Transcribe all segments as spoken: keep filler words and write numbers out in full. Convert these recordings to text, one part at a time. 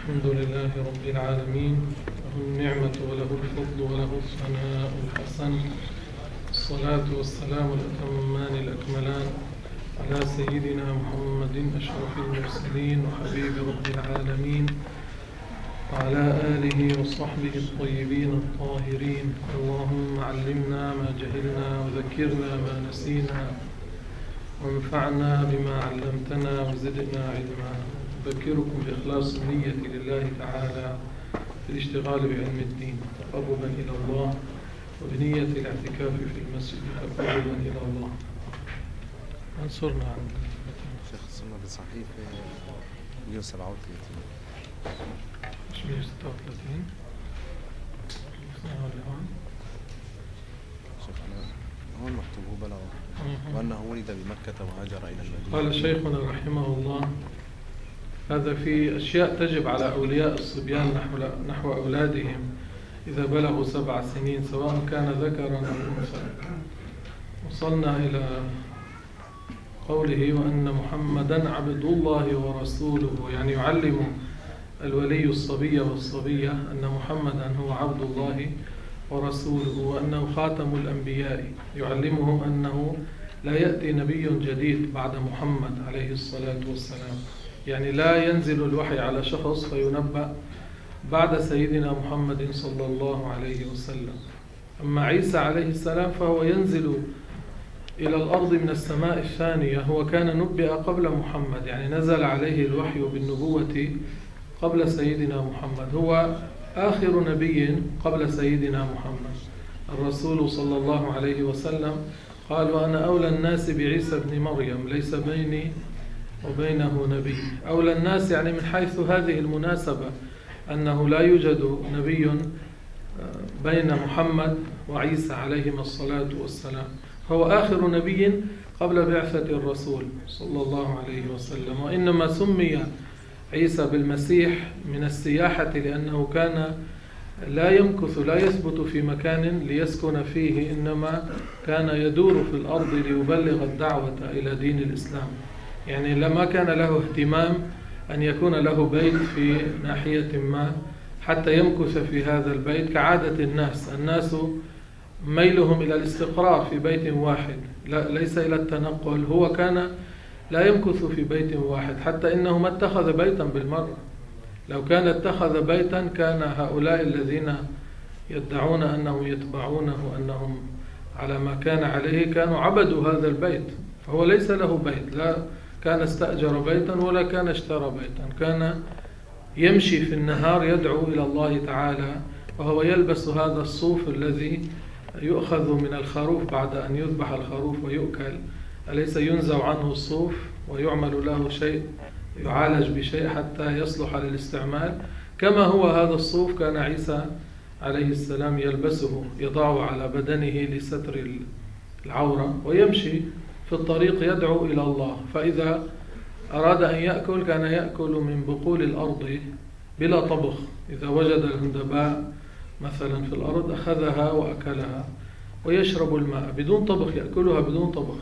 الحمد لله رب العالمين، له النعمة وله الفضل وله الثناء الحسن. الصلاة والسلام الأتمان الأكملان على سيدنا محمد أشرف المرسلين وحبيب رب العالمين وعلى آله وصحبه الطيبين الطاهرين. اللهم علمنا ما جهلنا وذكرنا ما نسينا وانفعنا بما علمتنا وزدنا علما. أذكركم بإخلاص النية لله تعالى في الاشتغال بعلم الدين تقربا إلى الله، وبنية الاعتكاف في المسجد تقربا إلى الله. انصرنا عن شيخ السنة بصحيفة مئة وسبعة وثلاثين مش مئة وستة وثلاثين شيخ أنا هون مكتوب هو بلغ وأنه ولد بمكة وهاجر إلى المدينة. قال شيخنا رحمه الله: هذا في أشياء تجب على أولياء الصبيان نحو, نحو أولادهم إذا بلغوا سبع سنين سواء كان ذكرا أو أنثى. وصلنا إلى قوله: وأن محمدا عبد الله ورسوله، يعني يعلم الولي الصبي والصبية أن محمدا هو عبد الله ورسوله وأنه خاتم الأنبياء، يعلمهم أنه لا يأتي نبي جديد بعد محمد عليه الصلاة والسلام، يعني لا ينزل الوحي على شخص فينبأ بعد سيدنا محمد صلى الله عليه وسلم. أما عيسى عليه السلام فهو ينزل إلى الأرض من السماء الثانية، هو كان نبئ قبل محمد، يعني نزل عليه الوحي بالنبوة قبل سيدنا محمد، هو آخر نبي قبل سيدنا محمد. الرسول صلى الله عليه وسلم قال: وأنا أولى الناس بعيسى بن مريم ليس بيني وبينه نبي. أولى الناس يعني من حيث هذه المناسبة أنه لا يوجد نبي بين محمد وعيسى عليهما الصلاة والسلام، هو آخر نبي قبل بعثة الرسول صلى الله عليه وسلم. وإنما سمي عيسى بالمسيح من السياحة لأنه كان لا يمكث لا يثبت في مكان ليسكن فيه، إنما كان يدور في الأرض ليبلغ الدعوة إلى دين الإسلام، يعني لما كان له اهتمام أن يكون له بيت في ناحية ما حتى يمكث في هذا البيت كعادة الناس. الناس ميلهم إلى الاستقرار في بيت واحد لا ليس إلى التنقل، هو كان لا يمكث في بيت واحد، حتى إنه ما اتخذ بيتا بالمرة. لو كان اتخذ بيتا كان هؤلاء الذين يدعون أنهم يتبعونه وأنهم على ما كان عليه كانوا عبدوا هذا البيت، فهو ليس له بيت، لا كان استأجر بيتا ولا كان اشترى بيتا، كان يمشي في النهار يدعو إلى الله تعالى، وهو يلبس هذا الصوف الذي يؤخذ من الخروف بعد أن يذبح الخروف ويؤكل، أليس ينزع عنه الصوف ويعمل له شيء، يعالج بشيء حتى يصلح للاستعمال؟ كما هو هذا الصوف كان عيسى عليه السلام يلبسه، يضعه على بدنه لستر العورة، ويمشي في الطريق يدعو إلى الله. فإذا أراد أن يأكل كان يأكل من بقول الأرض بلا طبخ، إذا وجد الهندباء مثلا في الأرض أخذها وأكلها، ويشرب الماء بدون طبخ، يأكلها بدون طبخ،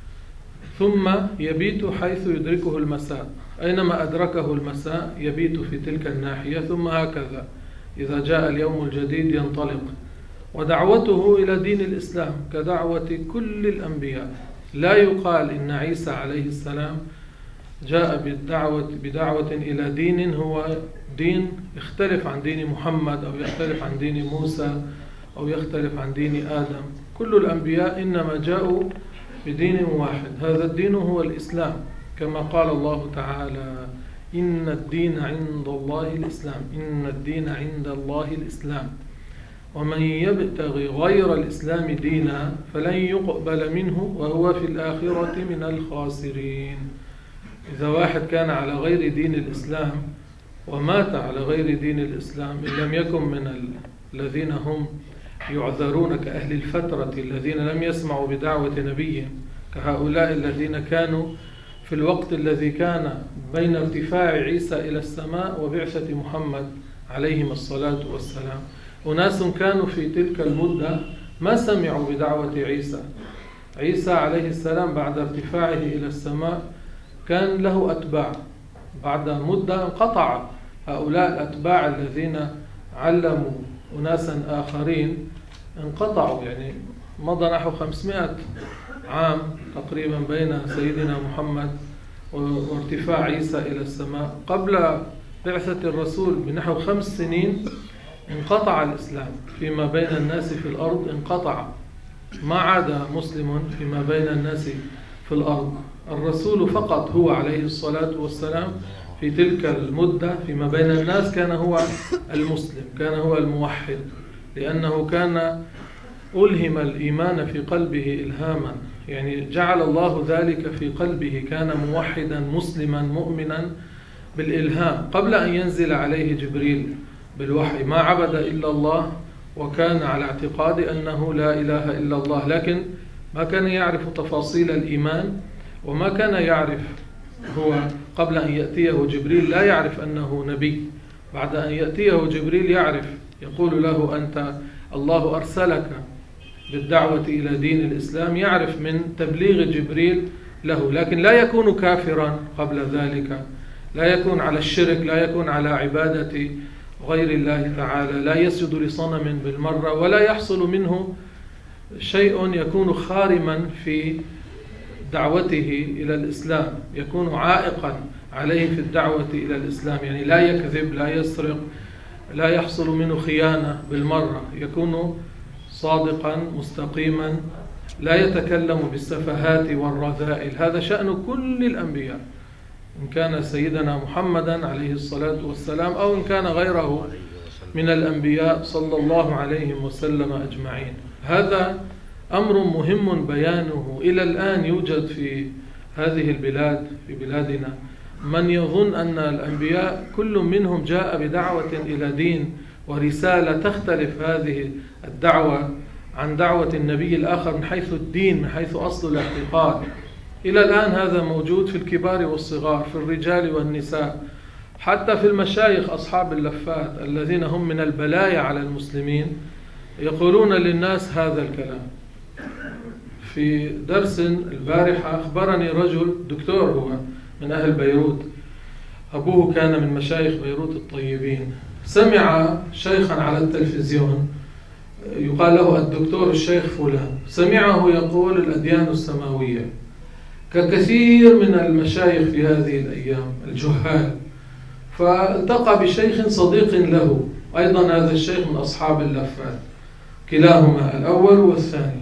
ثم يبيت حيث يدركه المساء، أينما أدركه المساء يبيت في تلك الناحية، ثم هكذا إذا جاء اليوم الجديد ينطلق. ودعوته إلى دين الإسلام كدعوة كل الأنبياء، لا يقال إن عيسى عليه السلام جاء بالدعوة بدعوة إلى دين هو دين يختلف عن دين محمد أو يختلف عن دين موسى أو يختلف عن دين آدم. كل الأنبياء إنما جاءوا بدين واحد، هذا الدين هو الإسلام، كما قال الله تعالى: إن الدين عند الله الإسلام، إن الدين عند الله الإسلام، ومن يبتغي غير الإسلام دينا فلن يقبل منه وهو في الآخرة من الخاسرين. إذا واحد كان على غير دين الإسلام ومات على غير دين الإسلام، إن لم يكن من الذين هم يعذرون كأهل الفترة الذين لم يسمعوا بدعوة نبيهم، كهؤلاء الذين كانوا في الوقت الذي كان بين ارتفاع عيسى إلى السماء وبعثة محمد عليهم الصلاة والسلام، أناس كانوا في تلك المدة ما سمعوا بدعوة عيسى. عيسى عليه السلام بعد ارتفاعه إلى السماء كان له أتباع، بعد مدة انقطع هؤلاء الأتباع الذين علموا أناسا آخرين انقطعوا، يعني مضى نحو خمسمائة عام تقريبا بين سيدنا محمد وارتفاع عيسى إلى السماء. قبل بعثة الرسول بنحو خمس سنين انقطع الإسلام فيما بين الناس في الأرض، انقطع، ما عاد مسلم فيما بين الناس في الأرض. الرسول فقط هو عليه الصلاة والسلام في تلك المدة فيما بين الناس كان هو المسلم، كان هو الموحد، لأنه كان ألهم الإيمان في قلبه إلهاما، يعني جعل الله ذلك في قلبه، كان موحدا مسلما مؤمنا بالإلهام قبل أن ينزل عليه جبريل بالوحي. ما عبد إلا الله، وكان على اعتقاد أنه لا إله إلا الله، لكن ما كان يعرف تفاصيل الإيمان، وما كان يعرف هو قبل أن يأتيه جبريل لا يعرف أنه نبي. بعد أن يأتيه جبريل يعرف، يقول له أنت الله أرسلك بالدعوة إلى دين الإسلام، يعرف من تبليغ جبريل له، لكن لا يكون كافرا قبل ذلك، لا يكون على الشرك، لا يكون على عبادة غير الله تعالى، لا يسجد لصنم بالمرة، ولا يحصل منه شيء يكون خارما في دعوته إلى الإسلام، يكون عائقا عليه في الدعوة إلى الإسلام، يعني لا يكذب، لا يسرق، لا يحصل منه خيانة بالمرة، يكون صادقا مستقيما، لا يتكلم بالسفهات والرذائل. هذا شأن كل الأنبياء، إن كان سيدنا محمدا عليه الصلاة والسلام أو إن كان غيره من الأنبياء صلى الله عليه وسلم أجمعين. هذا أمر مهم بيانه. إلى الآن يوجد في هذه البلاد، في بلادنا، من يظن أن الأنبياء كل منهم جاء بدعوة إلى دين ورسالة تختلف هذه الدعوة عن دعوة النبي الآخر من حيث الدين، من حيث أصل الاعتقاد. إلى الآن هذا موجود في الكبار والصغار، في الرجال والنساء، حتى في المشايخ أصحاب اللفات الذين هم من البلايا على المسلمين يقولون للناس هذا الكلام. في درس البارحة أخبرني رجل دكتور، هو من أهل بيروت، أبوه كان من مشايخ بيروت الطيبين، سمع شيخا على التلفزيون يقال له الدكتور الشيخ فلان، سمعه يقول الأديان السماوية ككثير من المشايخ في هذه الأيام الجهال. فالتقى بشيخ صديق له أيضا، هذا الشيخ من أصحاب اللفات، كلاهما الأول والثاني،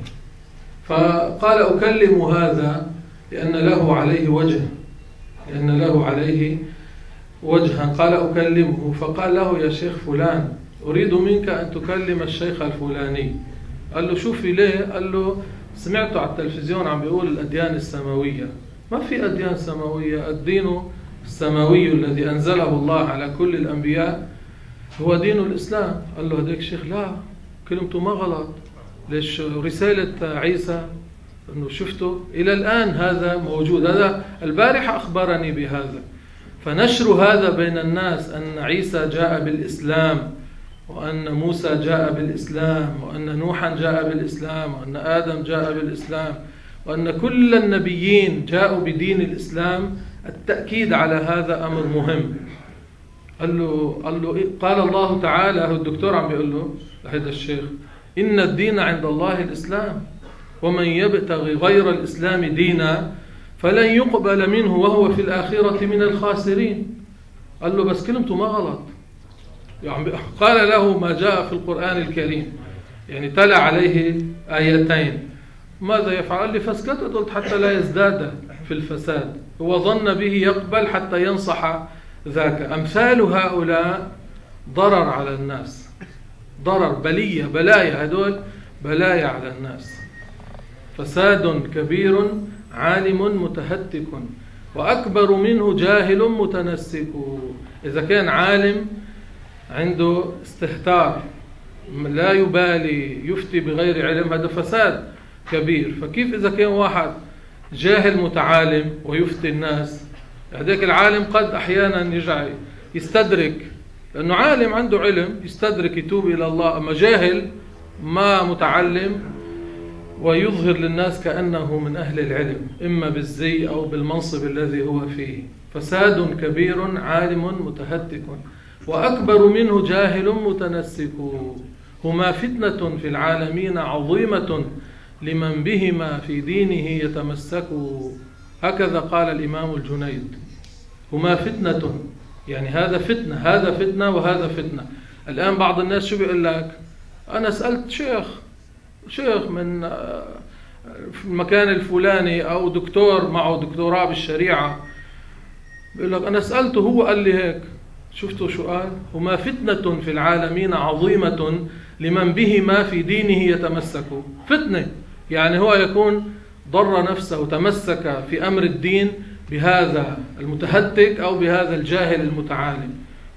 فقال أكلم هذا لأن له عليه وجه، لأن له عليه وجها، قال أكلمه. فقال له يا شيخ فلان أريد منك أن تكلم الشيخ الفلاني. قال له شوفي ليه؟ قال له سمعته على التلفزيون عم بيقول الأديان السماوية. ما في أديان سماوية، الدين السماوي الذي أنزله الله على كل الأنبياء هو دين الإسلام. قال له هذاك الشيخ لا، كلمته ما غلط، ليش رسالة عيسى أنه شفته إلى الآن هذا موجود. هذا البارحة أخبرني بهذا. فنشر هذا بين الناس أن عيسى جاء بالإسلام، وأن موسى جاء بالإسلام، وأن نوحا جاء بالإسلام، وأن آدم جاء بالإسلام، وأن كل النبيين جاءوا بدين الإسلام، التأكيد على هذا أمر مهم. قال له قال له قال الله تعالى، هو الدكتور عم بيقول له هذا الشيخ إن الدين عند الله الإسلام ومن يبتغي غير الإسلام دينا فلن يقبل منه وهو في الآخرة من الخاسرين. قال له بس كلمته ما غلط، يعني قال له ما جاء في القرآن الكريم، يعني تلا عليه آيتين، ماذا يفعل؟ قال لي فسكت، قلت حتى لا يزداد في الفساد، هو ظن به يقبل حتى ينصح ذاك. أمثال هؤلاء ضرر على الناس، ضرر، بلية، بلايا، هدول بلايا على الناس. فساد كبير عالم متهتك وأكبر منه جاهل متنسك. إذا كان عالم عنده استهتار لا يبالي يفتي بغير علم، هذا فساد كبير. فكيف إذا كان واحد جاهل متعالم ويفتي الناس؟ هذاك العالم قد أحيانا يرجع يستدرك، لأنه عالم عنده علم يستدرك يتوب إلى الله، أما جاهل ما متعلم ويظهر للناس كأنه من أهل العلم، إما بالزي أو بالمنصب الذي هو فيه. فساد كبير عالم متهتك. وأكبر منه جاهل متنسك، هما فتنة في العالمين عظيمة لمن بهما في دينه يتمسك. هكذا قال الإمام الجنيد، هما فتنة، يعني هذا فتنة، هذا فتنة وهذا فتنة. الآن بعض الناس شو بيقول لك؟ أنا سألت شيخ شيخ من في المكان الفلاني أو دكتور معه دكتوراه بالشريعة، بيقول لك أنا سألته هو قال لي هيك. شفتوا شو قال؟ هما فتنة في العالمين عظيمة لمن بهما في دينه يتمسك. فتنة يعني هو يكون ضر نفسه، تمسك في أمر الدين بهذا المتهتك أو بهذا الجاهل المتعالم،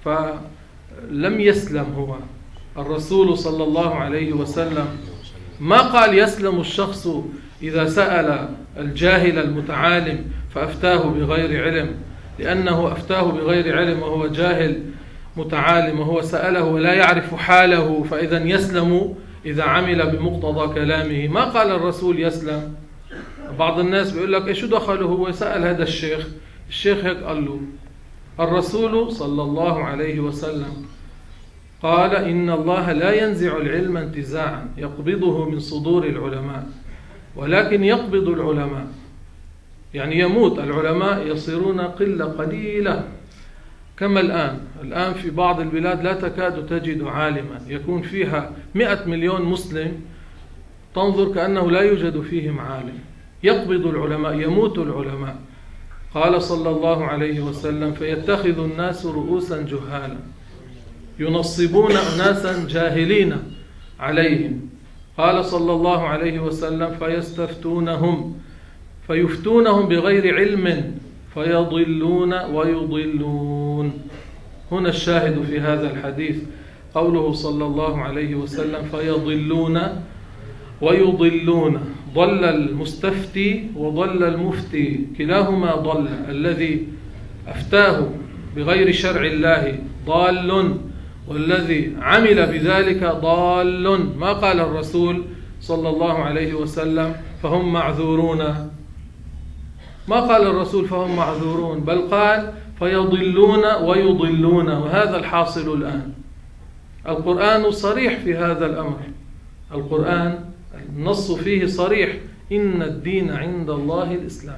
فلم يسلم. هو الرسول صلى الله عليه وسلم ما قال يسلم الشخص إذا سأل الجاهل المتعالم فأفتاه بغير علم، لأنه أفتاه بغير علم وهو جاهل متعالم وهو سأله ولا يعرف حاله، فإذا يسلم إذا عمل بمقتضى كلامه. ما قال الرسول يسلم. بعض الناس بيقول لك إيش دخله، هو سأل هذا الشيخ، الشيخ هيك قال له. الرسول صلى الله عليه وسلم قال إن الله لا ينزع العلم انتزاعا يقبضه من صدور العلماء، ولكن يقبض العلماء، يعني يموت العلماء، يصيرون قلة قليلة كما الآن. الآن في بعض البلاد لا تكاد تجد عالما، يكون فيها مئة مليون مسلم تنظر كأنه لا يوجد فيهم عالم. يقبض العلماء، يموت العلماء. قال صلى الله عليه وسلم فيتخذ الناس رؤوسا جهالا ينصبون أناسا جاهلين عليهم. قال صلى الله عليه وسلم فيستفتونهم فيفتونهم بغير علم فيضلون ويضلون. هنا الشاهد في هذا الحديث قوله صلى الله عليه وسلم فيضلون ويضلون. ضل المستفتي وضل المفتي، كلاهما ضل. الذي أفتاه بغير شرع الله ضال، والذي عمل بذلك ضال. ما قال الرسول صلى الله عليه وسلم فهم معذورون، ما قال الرسول فهم معذورون، بل قال فيضلون ويضلون، وهذا الحاصل الآن. القرآن صريح في هذا الأمر، القرآن النص فيه صريح: إن الدين عند الله الإسلام.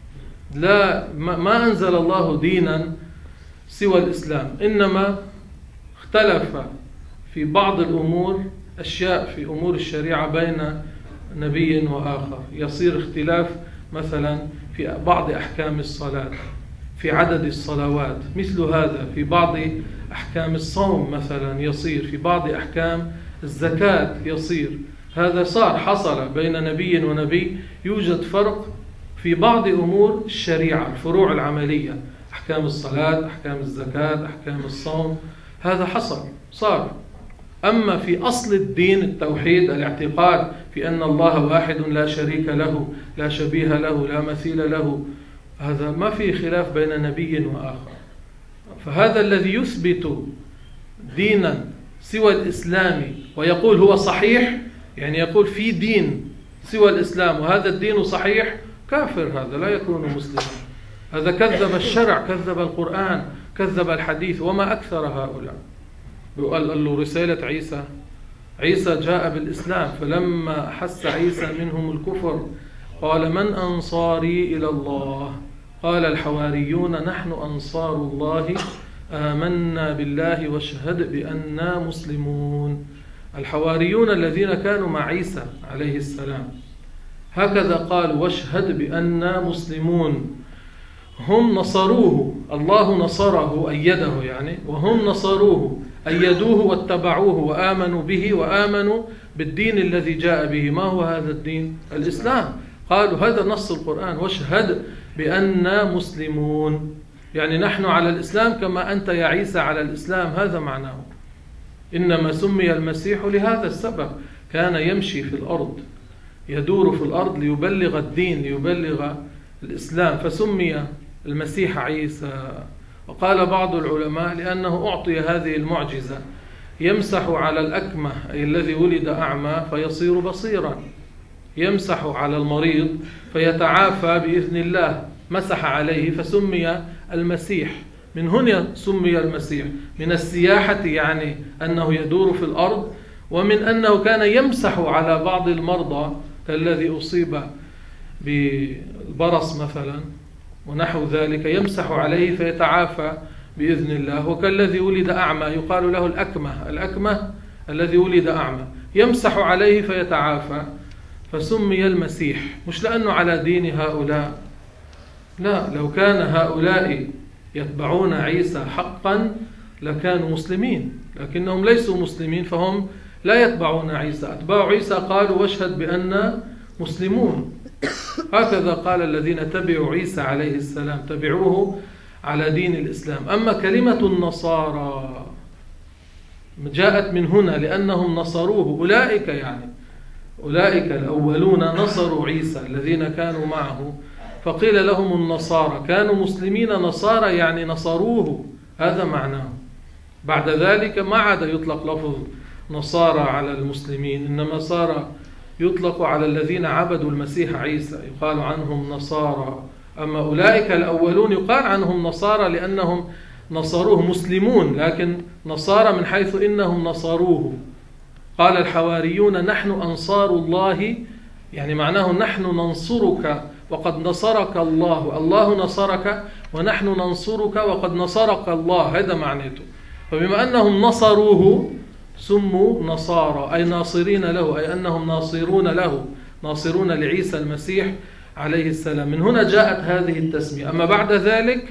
لا ما أنزل الله دينا سوى الإسلام، إنما اختلف في بعض الأمور، أشياء في أمور الشريعة بين نبي وآخر. يصير اختلاف مثلا في بعض أحكام الصلاة، في عدد الصلوات، مثل هذا في بعض أحكام الصوم مثلا يصير، في بعض أحكام الزكاة يصير. هذا صار حصل بين نبي ونبي، يوجد فرق في بعض أمور الشريعة، الفروع العملية، أحكام الصلاة، أحكام الزكاة، أحكام الصوم، هذا حصل صار. أما في أصل الدين التوحيد، الاعتقاد في أن الله واحد لا شريك له، لا شبيه له، لا مثيل له، هذا ما في خلاف بين نبي وآخر. فهذا الذي يثبت دينا سوى الإسلام ويقول هو صحيح، يعني يقول في دين سوى الإسلام وهذا الدين صحيح، كافر، هذا لا يكون مسلما. هذا كذب الشرع، كذب القرآن، كذب الحديث. وما أكثر هؤلاء. قال له رسالة عيسى، عيسى جاء بالإسلام، فلما أحس عيسى منهم الكفر قال من أنصاري إلى الله؟ قال الحواريون نحن أنصار الله آمنا بالله واشهد بأننا مسلمون. الحواريون الذين كانوا مع عيسى عليه السلام هكذا قال واشهد بأننا مسلمون. هم نصروه، الله نصره أيده يعني، وهم نصروه أيدوه واتبعوه وآمنوا به وآمنوا بالدين الذي جاء به. ما هو هذا الدين؟ الإسلام. قالوا هذا نص القرآن واشهد بأننا مسلمون، يعني نحن على الإسلام كما أنت يا عيسى على الإسلام، هذا معناه. إنما سمي المسيح لهذا السبب، كان يمشي في الأرض، يدور في الأرض ليبلغ الدين، ليبلغ الإسلام، فسمي المسيح عيسى. وقال بعض العلماء لأنه أعطي هذه المعجزة، يمسح على الأكمه أي الذي ولد أعمى فيصير بصيرا، يمسح على المريض فيتعافى بإذن الله، مسح عليه فسمي المسيح من هنا سمي المسيح، من السياحة يعني أنه يدور في الأرض، ومن أنه كان يمسح على بعض المرضى كالذي أصيب بالبرص مثلا ونحو ذلك، يمسح عليه فيتعافى بإذن الله، وكالذي ولد أعمى يقال له الأكمة، الأكمة الذي ولد أعمى يمسح عليه فيتعافى، فسمي المسيح. مش لأنه على دين هؤلاء، لا، لو كان هؤلاء يتبعون عيسى حقا لكانوا مسلمين، لكنهم ليسوا مسلمين فهم لا يتبعون عيسى. أتباع عيسى قالوا واشهد بأننا مسلمون، هكذا قال الذين تبعوا عيسى عليه السلام، تبعوه على دين الإسلام. أما كلمة النصارى جاءت من هنا لأنهم نصروه، أولئك يعني أولئك الأولون نصروا عيسى الذين كانوا معه، فقيل لهم النصارى، كانوا مسلمين نصارى يعني نصروه، هذا معناه. بعد ذلك ما عاد يطلق لفظ نصارى على المسلمين، إنما صار يطلق على الذين عبدوا المسيح عيسى، يقال عنهم نصارى. أما أولئك الأولون يقال عنهم نصارى لأنهم نصروه، مسلمون لكن نصارى من حيث إنهم نصروه. قال الحواريون نحن أنصار الله، يعني معناه نحن ننصرك وقد نصرك الله، الله نصرك ونحن ننصرك وقد نصرك الله، هذا معناته. فبما أنهم نصروه سموا نصارى، أي ناصرين له، أي أنهم ناصرون له، ناصرون لعيسى المسيح عليه السلام. من هنا جاءت هذه التسمية. أما بعد ذلك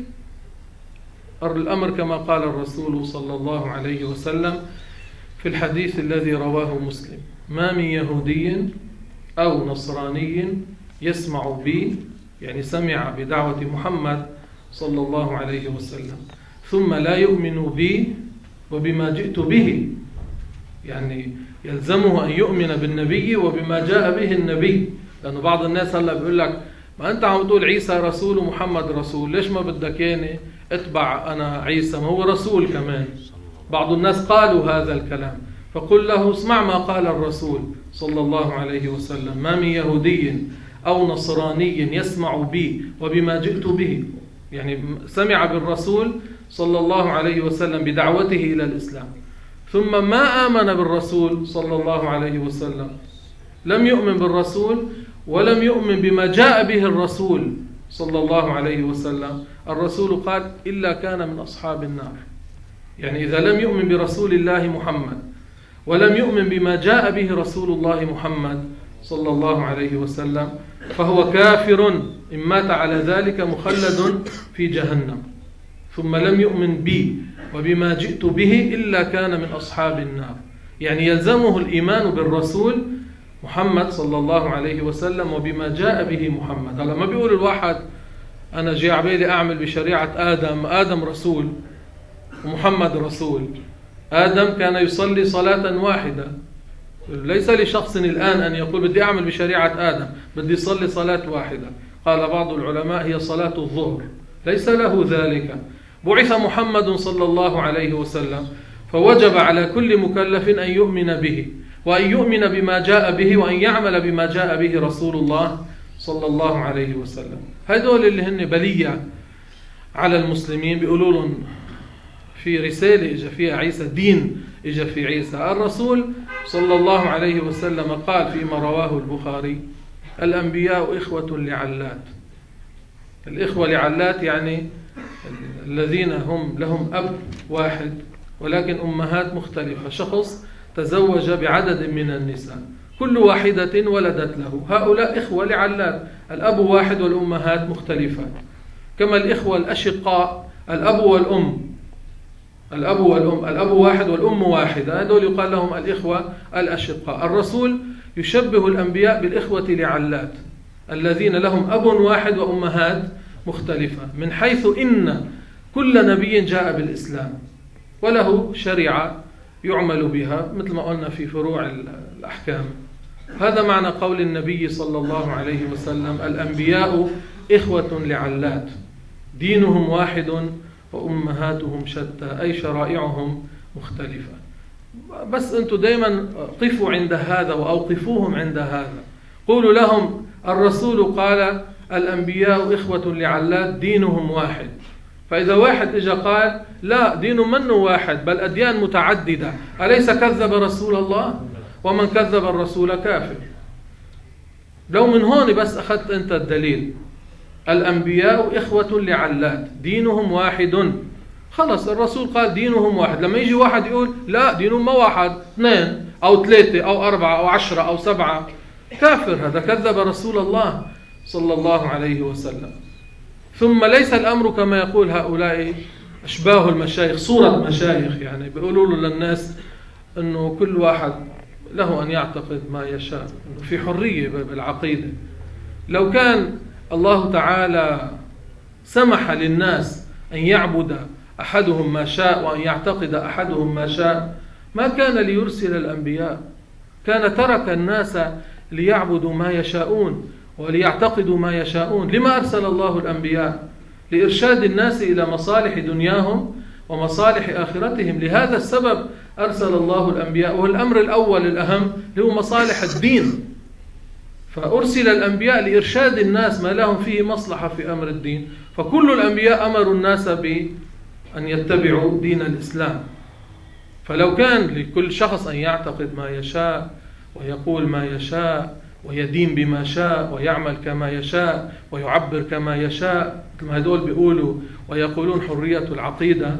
الأمر كما قال الرسول صلى الله عليه وسلم في الحديث الذي رواه مسلم: ما من يهودي أو نصراني يسمع بي، يعني سمع بدعوة محمد صلى الله عليه وسلم، ثم لا يؤمن بي وبما جئت به، يعني يلزمه أن يؤمن بالنبي وبما جاء به النبي. لأنه بعض الناس هلا بيقول لك ما أنت عم تقول عيسى رسول ومحمد رسول، ليش ما بدك ياني اتبع أنا عيسى، ما هو رسول كمان. بعض الناس قالوا هذا الكلام، فقل له اسمع ما قال الرسول صلى الله عليه وسلم: ما من يهودي أو نصراني يسمع بي وبما جئت به، يعني سمع بالرسول صلى الله عليه وسلم بدعوته إلى الإسلام، ثم ما آمن بالرسول صلى الله عليه وسلم، لم يؤمن بالرسول ولم يؤمن بما جاء به الرسول صلى الله عليه وسلم. الرسول قال: إلا كان من أصحاب النار. يعني إذا لم يؤمن برسول الله محمد ولم يؤمن بما جاء به رسول الله محمد صلى الله عليه وسلم فهو كافر، إن مات على ذلك مخلد في جهنم. ثم لم يؤمن بي وبما جئت به إلا كان من أصحاب النار. يعني يلزمه الإيمان بالرسول محمد صلى الله عليه وسلم وبما جاء به محمد. هلا ما بيقول الواحد أنا جاي عبالي أعمل بشريعة آدم، آدم رسول ومحمد رسول. آدم كان يصلي صلاة واحدة، ليس لشخص الآن أن يقول بدي أعمل بشريعة آدم، بدي يصلي صلاة واحدة. قال بعض العلماء هي صلاة الظهر، ليس له ذلك. بعث محمد صلى الله عليه وسلم فوجب على كل مكلف أن يؤمن به وأن يؤمن بما جاء به وأن يعمل بما جاء به رسول الله صلى الله عليه وسلم. هذول اللي هن بلية على المسلمين، بيقولوا لهم في رسالة إجا فيها عيسى، دين إجا في عيسى. الرسول صلى الله عليه وسلم قال فيما رواه البخاري: الأنبياء إخوة لعلات. الإخوة لعلات يعني الذين هم لهم أب واحد ولكن أمهات مختلفة. شخص تزوج بعدد من النساء، كل واحدة ولدت له، هؤلاء إخوة لعلات، الأب واحد والأمهات مختلفات. كما الإخوة الأشقاء، الأب والأم، الأب والأم، الأب واحد والأم واحدة، هذول يقال لهم الإخوة الأشقاء. الرسول يشبه الأنبياء بالإخوة لعلات الذين لهم أب واحد وأمهات مختلفة، من حيث إن كل نبي جاء بالإسلام وله شريعة يعمل بها مثل ما قلنا في فروع الأحكام. هذا معنى قول النبي صلى الله عليه وسلم: الأنبياء إخوة لعلات، دينهم واحد وأمهاتهم شتى، أي شرائعهم مختلفة. بس أنتم دائما قفوا عند هذا وأوقفوهم عند هذا. قولوا لهم الرسول قال: الأنبياء إخوة لعلات، دينهم واحد. فإذا واحد إجا قال لا دين منه واحد بل أديان متعددة، أليس كذب رسول الله؟ ومن كذب الرسول كافر. لو من هون بس أخذت أنت الدليل، الأنبياء إخوة لعلات دينهم واحد، خلص الرسول قال دينهم واحد. لما يجي واحد يقول لا دينهم ما واحد، اثنين أو ثلاثة أو أربعة أو عشرة أو سبعة، كافر، هذا كذب رسول الله صلى الله عليه وسلم. ثم ليس الأمر كما يقول هؤلاء أشباه المشايخ، صورة مشايخ، يعني بيقولوا له للناس أنه كل واحد له أن يعتقد ما يشاء، أنه في حرية بالعقيدة. لو كان الله تعالى سمح للناس أن يعبد أحدهم ما شاء وأن يعتقد أحدهم ما شاء ما كان ليرسل الأنبياء، كان ترك الناس ليعبدوا ما يشاءون وليعتقدوا ما يشاءون. لما أرسل الله الأنبياء؟ لإرشاد الناس إلى مصالح دنياهم ومصالح آخرتهم. لهذا السبب أرسل الله الأنبياء، والأمر الأول الأهم هو مصالح الدين. فأرسل الأنبياء لإرشاد الناس ما لهم فيه مصلحة في أمر الدين. فكل الأنبياء أمروا الناس بأن يتبعوا دين الإسلام. فلو كان لكل شخص أن يعتقد ما يشاء ويقول ما يشاء ويدين بما شاء ويعمل كما يشاء ويعبر كما يشاء، مثل ما هدول بيقولوا ويقولون حرية العقيدة،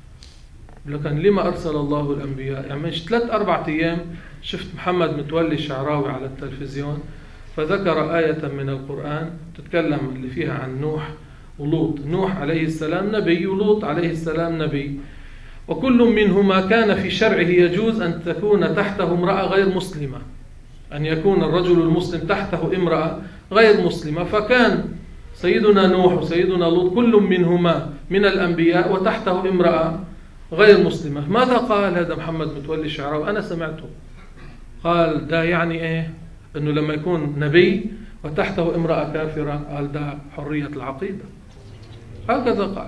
لكن لما أرسل الله الأنبياء؟ يعني من ثلاث أربعة أيام شفت محمد متولي الشعراوي على التلفزيون فذكر آية من القرآن تتكلم اللي فيها عن نوح ولوط. نوح عليه السلام نبي ولوط عليه السلام نبي، وكل منهما كان في شرعه يجوز أن تكون تحته امرأة غير مسلمة، أن يكون الرجل المسلم تحته امرأة غير مسلمة. فكان سيدنا نوح وسيدنا لوط كل منهما من الأنبياء وتحته امرأة غير مسلمة. ماذا قال هذا محمد متولي الشعراوي؟ أنا سمعته، قال ده يعني إيه؟ أنه لما يكون نبي وتحته امرأة كافرة، قال ده حرية العقيدة، هكذا قال.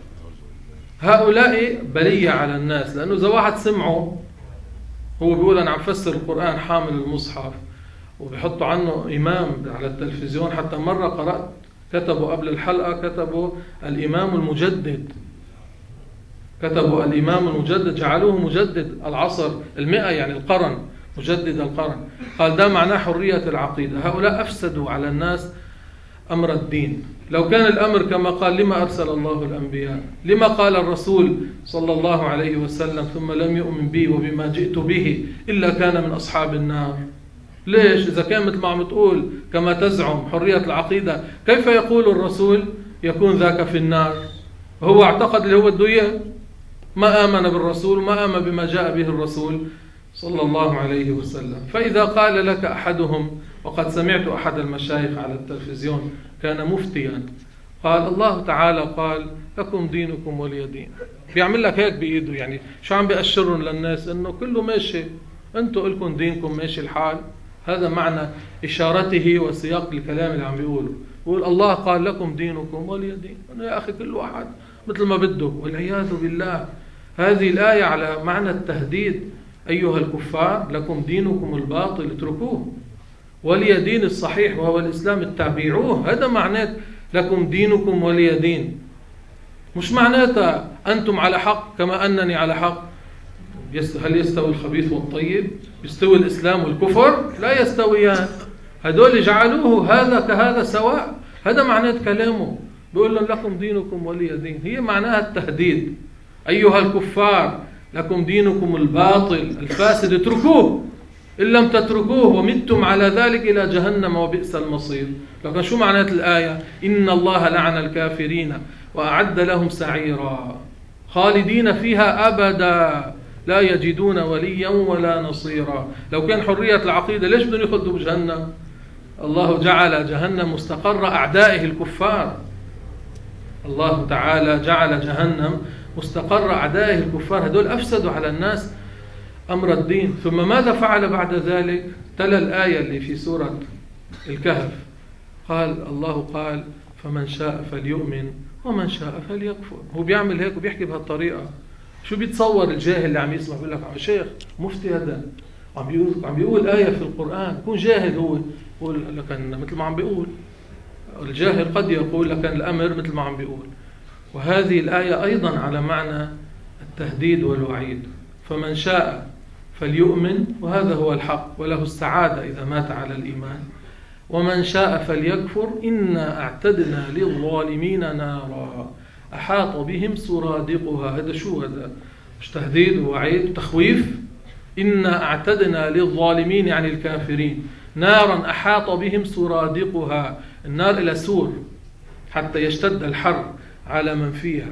هؤلاء بلية على الناس، لأنه إذا واحد سمعه هو بيقول أنا عم فسر القرآن حامل المصحف وبيحطوا عنه إمام على التلفزيون. حتى مرة قرأت كتبوا قبل الحلقة كتبوا الإمام المجدد، كتبوا الإمام المجدد، جعلوه مجدد العصر المئة، يعني القرن، مجدد القرن. قال ده معناه حرية العقيدة. هؤلاء أفسدوا على الناس أمر الدين. لو كان الأمر كما قال لما أرسل الله الأنبياء؟ لما قال الرسول صلى الله عليه وسلم ثم لم يؤمن بي وبما جئت به إلا كان من أصحاب النار؟ ليش؟ إذا كان مثل ما عم تقول كما تزعم حرية العقيدة، كيف يقول الرسول يكون ذاك في النار؟ هو اعتقد اللي هو بده اياه، ما آمن بالرسول ما آمن بما جاء به الرسول صلى الله عليه وسلم. فإذا قال لك أحدهم، وقد سمعت أحد المشايخ على التلفزيون كان مفتيا، قال الله تعالى قال لكم دينكم ولي دين، بيعمل لك هيك بإيده، يعني شو عم بيأشرهم للناس إنه كله ماشي، أنتوا لكم دينكم ماشي الحال. هذا معنى إشارته وسياق الكلام اللي عم بيقوله. يقول الله قال لكم دينكم ولي دين، يا أخي كل واحد مثل ما بده، والعياذ بالله. هذه الآية على معنى التهديد، أيها الكفار لكم دينكم الباطل اتركوه ولي دين الصحيح وهو الإسلام اتبعوه. هذا معناه لكم دينكم ولي دين، مش معناتها أنتم على حق كما أنني على حق. هل يستوي الخبيث والطيب؟ يستوي الإسلام والكفر؟ لا يستويان. هدول جعلوه هذا كهذا سواء. هذا معناه كلامه، بيقول لهم لكم دينكم ولي دين، هي معناها التهديد. أيها الكفار لكم دينكم الباطل الفاسد اتركوه، إن لم تتركوه ومتم على ذلك إلى جهنم وبئس المصير. لكن شو معنات الآية؟ إن الله لعن الكافرين وأعد لهم سعيرا خالدين فيها أبدا لا يجدون وليا ولا نصيرا. لو كان حرية العقيدة ليش بدهم يخلدوا بجهنم؟ الله جعل جهنم مستقر أعدائه الكفار. الله تعالى جعل جهنم مستقر أعدائه الكفار. هدول أفسدوا على الناس أمر الدين. ثم ماذا فعل بعد ذلك؟ تلا الآية اللي في سورة الكهف، قال الله قال فمن شاء فليؤمن ومن شاء فليكفر. هو بيعمل هيك وبيحكي بهالطريقة. شو بيتصور الجاهل اللي عم يسمع بيقول لك عم شيخ مفتي هذا عم بيقول عم بيقول آية في القرآن، يكون جاهل هو يقول لكن مثل ما عم بيقول. الجاهل قد يقول لكن الأمر مثل ما عم بيقول. وهذه الآية أيضا على معنى التهديد والوعيد. فمن شاء فليؤمن وهذا هو الحق وله السعادة إذا مات على الإيمان، ومن شاء فليكفر إنا أعتدنا للظالمين نارا أحاط بهم سرادقها. هذا شو هذا؟ مش تهديد ووعيد وتخويف؟ إنا أعتدنا للظالمين يعني الكافرين نارا أحاط بهم سرادقها، النار إلى سور حتى يشتد الحر على من فيها.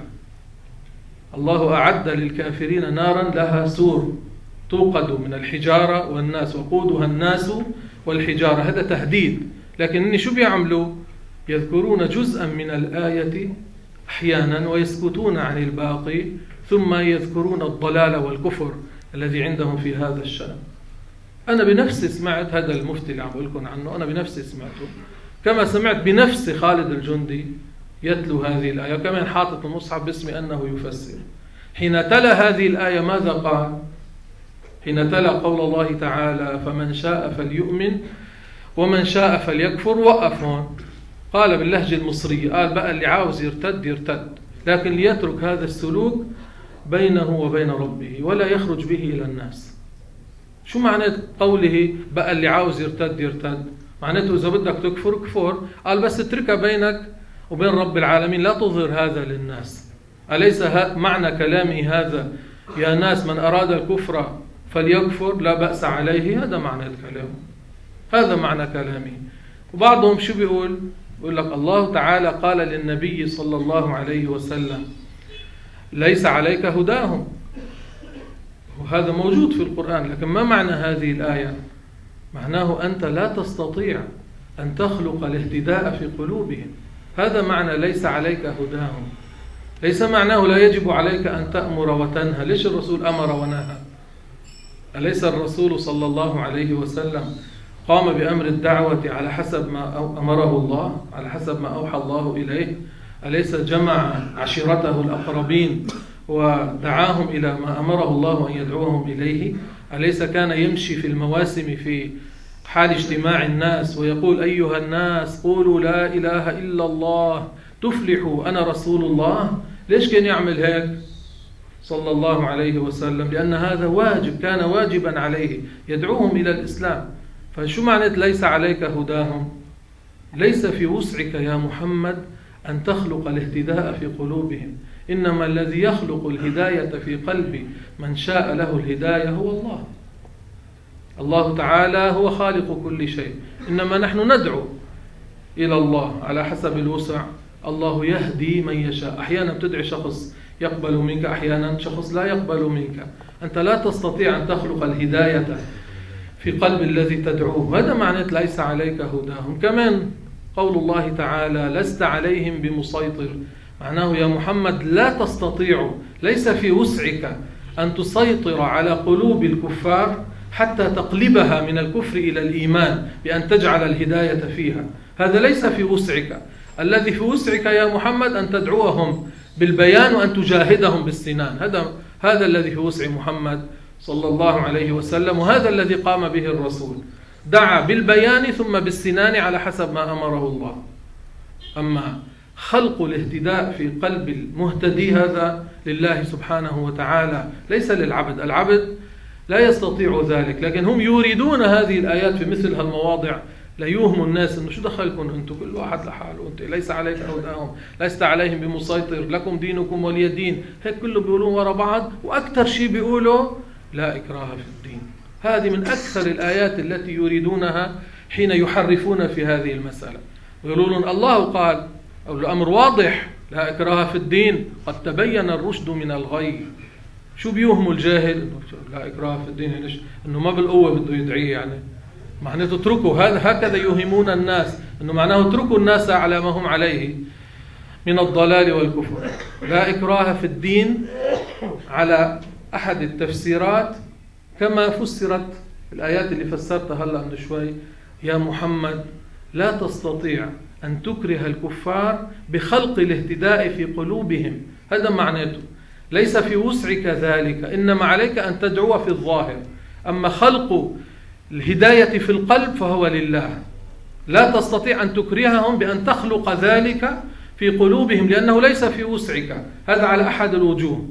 الله أعد للكافرين نارا لها سور توقد من الحجارة والناس، وقودها الناس والحجارة. هذا تهديد. لكن إني شو بيعملوا؟ يذكرون جزءا من الآية أحيانا ويسكتون عن الباقي، ثم يذكرون الضلال والكفر الذي عندهم في هذا الشأن. أنا بنفسي سمعت هذا المفتي اللي عم بقول لكم عنه، أنا بنفسي سمعته، كما سمعت بنفسي خالد الجندي يتلو هذه الآية، وكمان حاطط المصحف باسم أنه يفسر. حين تلا هذه الآية ماذا قال؟ حين تلا قول الله تعالى فمن شاء فليؤمن ومن شاء فليكفر، وقف هون قال باللهجة المصرية، قال بقى اللي عاوز يرتد يرتد، لكن ليترك هذا السلوك بينه وبين ربه ولا يخرج به إلى الناس. شو معنى قوله بقى اللي عاوز يرتد يرتد؟ معناته إذا بدك تكفر كفر، قال بس اتركها بينك وبين رب العالمين، لا تظهر هذا للناس. أليس معنى كلامي هذا يا ناس من أراد الكفر فليكفر لا بأس عليه؟ هذا معنى الكلام، هذا معنى كلامي. وبعضهم شو بيقول؟ يقول لك الله تعالى قال للنبي صلى الله عليه وسلم ليس عليك هداهم، وهذا موجود في القرآن، لكن ما معنى هذه الآية؟ معناه أنت لا تستطيع أن تخلق الاهتداء في قلوبهم. هذا معنى ليس عليك هداهم. ليس معناه لا يجب عليك أن تأمر وتنهى. ليش الرسول أمر ونهى؟ أليس الرسول صلى الله عليه وسلم قام بأمر الدعوة على حسب ما أمره الله، على حسب ما أوحى الله إليه؟ أليس جمع عشيرته الأقربين ودعاهم إلى ما أمره الله أن يدعوهم إليه؟ أليس كان يمشي في المواسم في حال اجتماع الناس ويقول أيها الناس قولوا لا إله إلا الله تفلحوا أنا رسول الله؟ ليش كان يعمل هيك صلى الله عليه وسلم؟ لأن هذا واجب، كان واجبا عليه، يدعوهم إلى الإسلام. فشو معنى ليس عليك هداهم؟ ليس في وسعك يا محمد أن تخلق الاهتداء في قلوبهم، إنما الذي يخلق الهداية في قلب من شاء له الهداية هو الله. الله تعالى هو خالق كل شيء، إنما نحن ندعو إلى الله على حسب الوسع. الله يهدي من يشاء. أحيانا بتدعي شخص يقبل منك، أحيانا شخص لا يقبل منك. أنت لا تستطيع أن تخلق الهداية في قلب الذي تدعوه. هذا معنى ليس عليك هداهم. كمان قول الله تعالى لست عليهم بمسيطر، معناه يا محمد لا تستطيع، ليس في وسعك أن تسيطر على قلوب الكفار حتى تقلبها من الكفر إلى الإيمان بأن تجعل الهداية فيها. هذا ليس في وسعك. الذي في وسعك يا محمد أن تدعوهم بالبيان وأن تجاهدهم بالسنان. هذا هذا الذي في وسع محمد صلى الله عليه وسلم، وهذا الذي قام به الرسول، دعا بالبيان ثم بالسنان على حسب ما أمره الله. أما خلق الاهتداء في قلب المهتدي هذا لله سبحانه وتعالى، ليس للعبد. العبد لا يستطيع ذلك، لكن هم يريدون هذه الآيات في مثل هالمواضع ليوهموا الناس انه شو دخلكم انتم، كل واحد لحاله، انت ليس عليك هداهم، لست عليهم بمسيطر، لكم دينكم ولي دين. هيك كله بيقولون ورا بعض، واكثر شيء بيقولوا لا إكراه في الدين. هذه من أكثر الآيات التي يريدونها حين يحرفون في هذه المسألة، ويقولون الله قال، أو الأمر واضح لا إكراه في الدين قد تبين الرشد من الغي. شو بيوهموا الجاهل؟ لا إكراه في الدين يعني إنه ما بالقوة بده يدعيه، يعني معناته اتركوا. هذا هكذا يوهمون الناس، إنه معناه اتركوا الناس على ما هم عليه من الضلال والكفر. لا إكراه في الدين على أحد التفسيرات كما فسرت الآيات اللي فسرتها هلأ من شوي، يا محمد لا تستطيع أن تكره الكفار بخلق الاهتداء في قلوبهم. هذا معناته ليس في وسعك ذلك، إنما عليك أن تدعو في الظاهر. أما خلق الهداية في القلب فهو لله. لا تستطيع أن تكرههم بأن تخلق ذلك في قلوبهم لأنه ليس في وسعك. هذا على أحد الوجوه.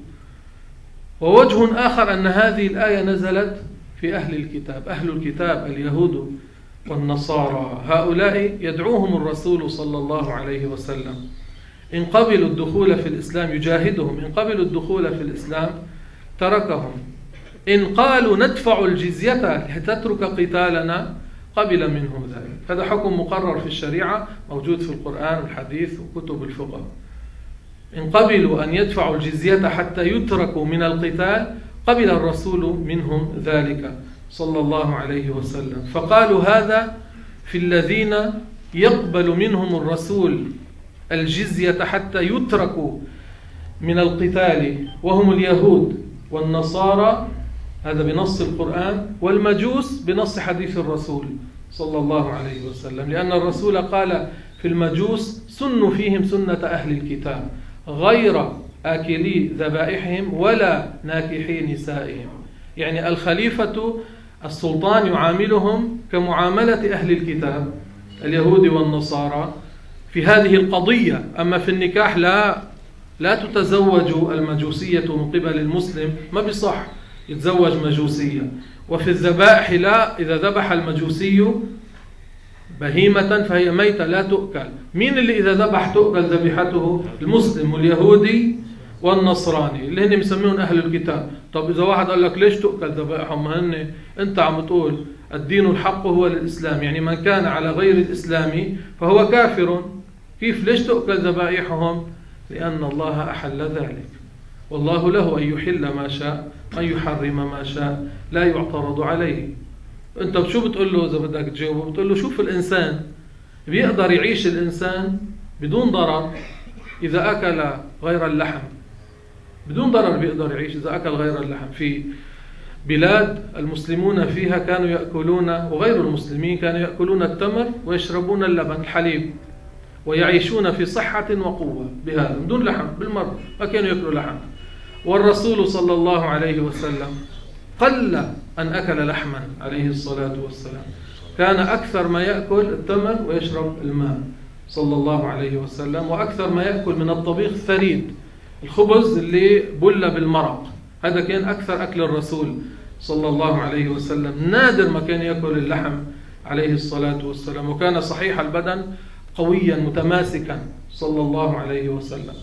ووجه آخر أن هذه الآية نزلت في أهل الكتاب. أهل الكتاب اليهود والنصارى هؤلاء يدعوهم الرسول صلى الله عليه وسلم، إن قبلوا الدخول في الإسلام يجاهدهم، إن قبلوا الدخول في الإسلام تركهم، إن قالوا ندفع الجزية لتترك قتالنا قبل منهم ذلك. هذا حكم مقرر في الشريعة موجود في القرآن والحديث وكتب الفقه. إن قبلوا أن يدفعوا الجزية حتى يتركوا من القتال قبل الرسول منهم ذلك صلى الله عليه وسلم. فقالوا هذا في الذين يقبل منهم الرسول الجزية حتى يتركوا من القتال، وهم اليهود والنصارى، هذا بنص القرآن، والمجوس بنص حديث الرسول صلى الله عليه وسلم، لأن الرسول قال في المجوس سنوا فيهم سنة أهل الكتاب غير آكلي ذبائحهم ولا ناكحي نسائهم. يعني الخليفة السلطان يعاملهم كمعاملة أهل الكتاب اليهود والنصارى في هذه القضية. أما في النكاح لا لا تتزوج المجوسية من قبل المسلم، ما بصح يتزوج مجوسية. وفي الذبائح لا، إذا ذبح المجوسي بهيمة فهي ميتة لا تؤكل. مين اللي إذا ذبح تؤكل ذبيحته؟ المسلم واليهودي والنصراني اللي هن مسميون أهل الكتاب. طب إذا واحد قال لك ليش تؤكل ذبائحهم؟ ما هن أنت عم تقول الدين الحق هو الإسلام، يعني من كان على غير الإسلام فهو كافر. كيف ليش تؤكل ذبائحهم؟ لأن الله أحل ذلك، والله له أن يحل ما شاء أن يحرم ما شاء، لا يعترض عليه. أنت شو بتقول له إذا بدك تجاوبه؟ بتقول له شوف الإنسان بيقدر يعيش الإنسان بدون ضرر إذا أكل غير اللحم، بدون ضرر بيقدر يعيش إذا أكل غير اللحم. في بلاد المسلمون فيها كانوا يأكلون، وغير المسلمين كانوا يأكلون التمر ويشربون اللبن الحليب ويعيشون في صحة وقوة بهذا بدون لحم بالمرة، ما كانوا يأكلوا لحم. والرسول صلى الله عليه وسلم قل أن أكل لحما عليه الصلاة والسلام، كان أكثر ما يأكل التمر ويشرب الماء صلى الله عليه وسلم، وأكثر ما يأكل من الطبيخ الثريد، الخبز اللي بل بالمرق، هذا كان أكثر أكل الرسول صلى الله عليه وسلم. نادر ما كان يأكل اللحم عليه الصلاة والسلام، وكان صحيح البدن قويا متماسكا صلى الله عليه وسلم.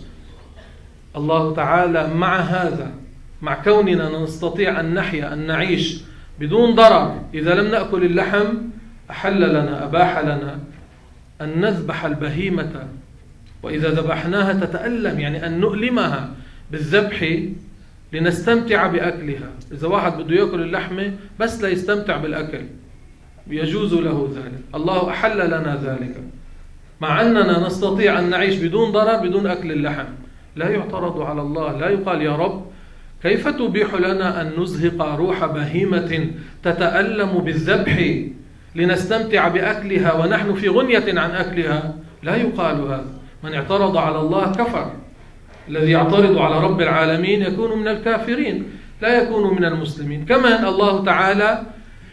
الله تعالى مع هذا، مع كوننا نستطيع أن نحيا أن نعيش بدون ضرر إذا لم نأكل اللحم، أحل لنا أباح لنا أن نذبح البهيمة، وإذا ذبحناها تتألم، يعني أن نؤلمها بالذبح لنستمتع بأكلها. إذا واحد بده يأكل اللحمة بس لا يستمتع بالأكل يجوز له ذلك، الله أحل لنا ذلك، مع أننا نستطيع أن نعيش بدون ضرر بدون أكل اللحم. لا يعترض على الله، لا يقال يا رب كيف تبيح لنا أن نزهق روح بهيمة تتألم بالذبح لنستمتع بأكلها ونحن في غنية عن أكلها؟ لا يقال هذا. من اعترض على الله كفر. الذي يعترض على رب العالمين يكون من الكافرين، لا يكون من المسلمين. كمان الله تعالى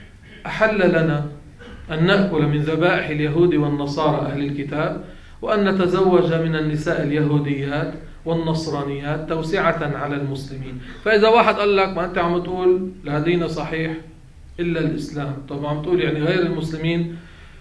أحل لنا أن نأكل من ذبائح اليهود والنصارى أهل الكتاب، وأن نتزوج من النساء اليهوديات والنصرانيات توسعة على المسلمين. فإذا واحد قال لك ما أنت عم تقول لا دين صحيح إلا الإسلام، طب عم تقول يعني غير المسلمين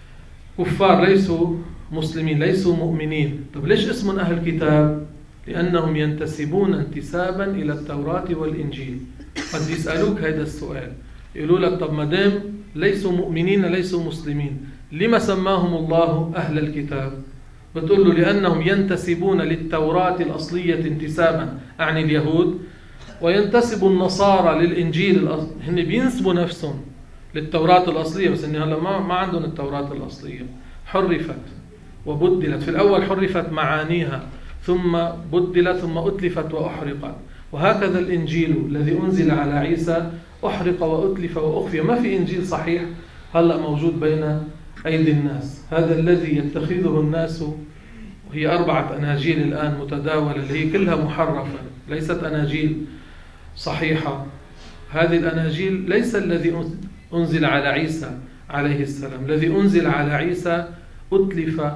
كفار ليسوا مسلمين ليسوا مؤمنين، طب ليش اسمهم أهل الكتاب؟ لأنهم ينتسبون انتسابا إلى التوراة والإنجيل. قد يسألوك هذا السؤال، يقولوا لك طب ما دام ليسوا مؤمنين ليسوا مسلمين لما سماهم الله أهل الكتاب؟ بتقول له لأنهم ينتسبون للتوراة الأصلية انتسابا عن اليهود، وينتسب النصارى للإنجيل الأصلي. هن بينسبوا نفسهم للتوراة الأصلية، بس إن هلا ما ما عندهم التوراة الأصلية، حرفت وبدلت. في الأول حرفت معانيها ثم بدلت ثم أتلفت وأحرقت. وهكذا الإنجيل الذي أنزل على عيسى أحرق وأتلف وأخفي، ما في إنجيل صحيح هلأ موجود بين أيدي الناس. هذا الذي يتخذه الناس، وهي أربعة أناجيل الآن متداولة اللي هي كلها محرفة ليست أناجيل صحيحة. هذه الأناجيل ليس الذي أنزل على عيسى عليه السلام، الذي أنزل على عيسى أتلف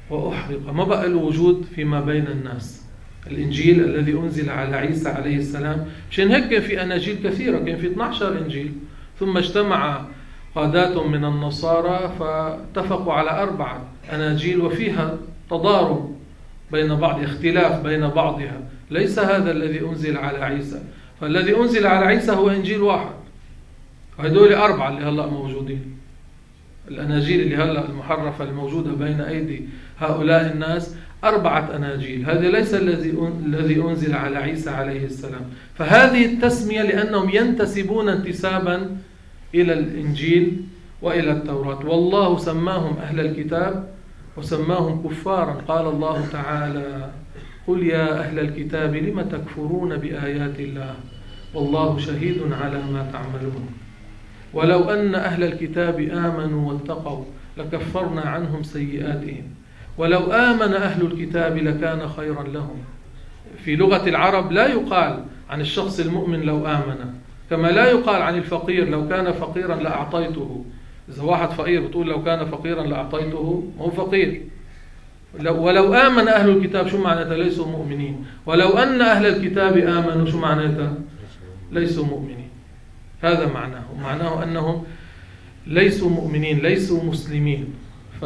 وأحرق، ما بقى له وجود فيما بين الناس. الإنجيل الذي أنزل على عيسى عليه السلام، مشان هيك كان في أناجيل كثيرة، كان في اثني عشر إنجيل، ثم اجتمع قادات من النصارى فاتفقوا على أربعة أناجيل وفيها تضارب بين بعض، اختلاف بين بعضها، ليس هذا الذي أنزل على عيسى. فالذي أنزل على عيسى هو إنجيل واحد، وهدول أربعة اللي هلأ موجودين. الأناجيل اللي هلأ المحرفة الموجودة بين أيدي هؤلاء الناس أربعة أناجيل، هذا ليس الذي الذي أنزل على عيسى عليه السلام. فهذه التسمية لأنهم ينتسبون انتسابا إلى الإنجيل وإلى التوراة، والله سماهم أهل الكتاب وسماهم كفارا. قال الله تعالى: قل يا أهل الكتاب لم تكفرون بآيات الله والله شهيد على ما تعملون ولو أن أهل الكتاب آمنوا واتقوا لكفرنا عنهم سيئاتهم ولو آمن أهل الكتاب لكان خيرا لهم. في لغة العرب لا يقال عن الشخص المؤمن لو آمن، كما لا يقال عن الفقير لو كان فقيرا لأعطيته. إذا واحد فقير بتقول لو كان فقيرا لأعطيته، هو فقير. ولو آمن أهل الكتاب شو معناتها؟ ليسوا مؤمنين. ولو أن أهل الكتاب آمنوا شو معناتها؟ ليسوا مؤمنين. هذا معناه، معناه أنهم ليسوا مؤمنين، ليسوا مسلمين. ف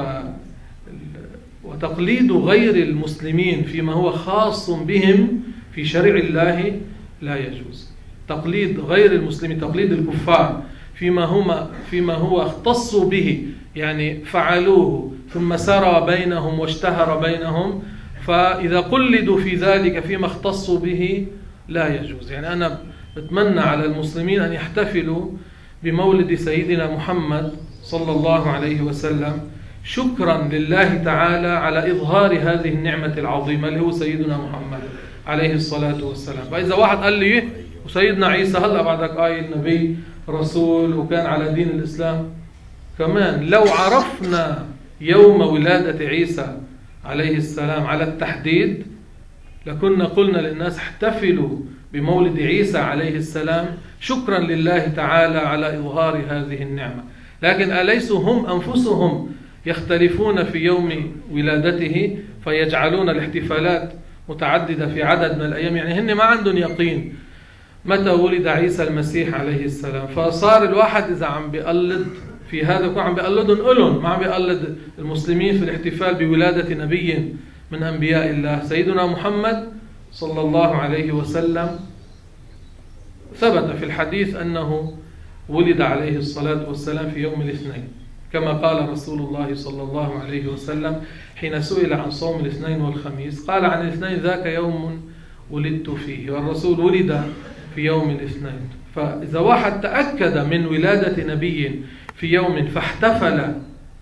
وتقليد غير المسلمين فيما هو خاص بهم في شرع الله لا يجوز. تقليد غير المسلمين، تقليد الكفار فيما هم فيما هو اختصوا به، يعني فعلوه ثم سرى بينهم واشتهر بينهم، فإذا قلدوا في ذلك فيما اختصوا به لا يجوز. يعني أنا بتمنى على المسلمين أن يحتفلوا بمولد سيدنا محمد صلى الله عليه وسلم شكرا لله تعالى على إظهار هذه النعمة العظيمة اللي هو سيدنا محمد عليه الصلاة والسلام. فإذا واحد قال لي وسيدنا عيسى هلأ بعدك قايل نبي رسول وكان على دين الإسلام، كمان لو عرفنا يوم ولادة عيسى عليه السلام على التحديد لكنا قلنا للناس احتفلوا بمولد عيسى عليه السلام شكرا لله تعالى على إظهار هذه النعمة. لكن أليسوا هم أنفسهم يختلفون في يوم ولادته فيجعلون الاحتفالات متعددة في عدد من الأيام؟ يعني هن ما عندهم يقين متى ولد عيسى المسيح عليه السلام، فصار الواحد إذا عم بيقلد في هذا يكون عم بيقلدهم ألون، ما عم بيقلد المسلمين في الاحتفال بولادة نبي من أنبياء الله. سيدنا محمد صلى الله عليه وسلم ثبت في الحديث أنه ولد عليه الصلاة والسلام في يوم الاثنين، كما قال رسول الله صلى الله عليه وسلم حين سئل عن صوم الاثنين والخميس قال عن الاثنين ذاك يوم ولدت فيه، والرسول ولد في يوم الاثنين. فإذا واحد تأكد من ولادة نبي في يوم فاحتفل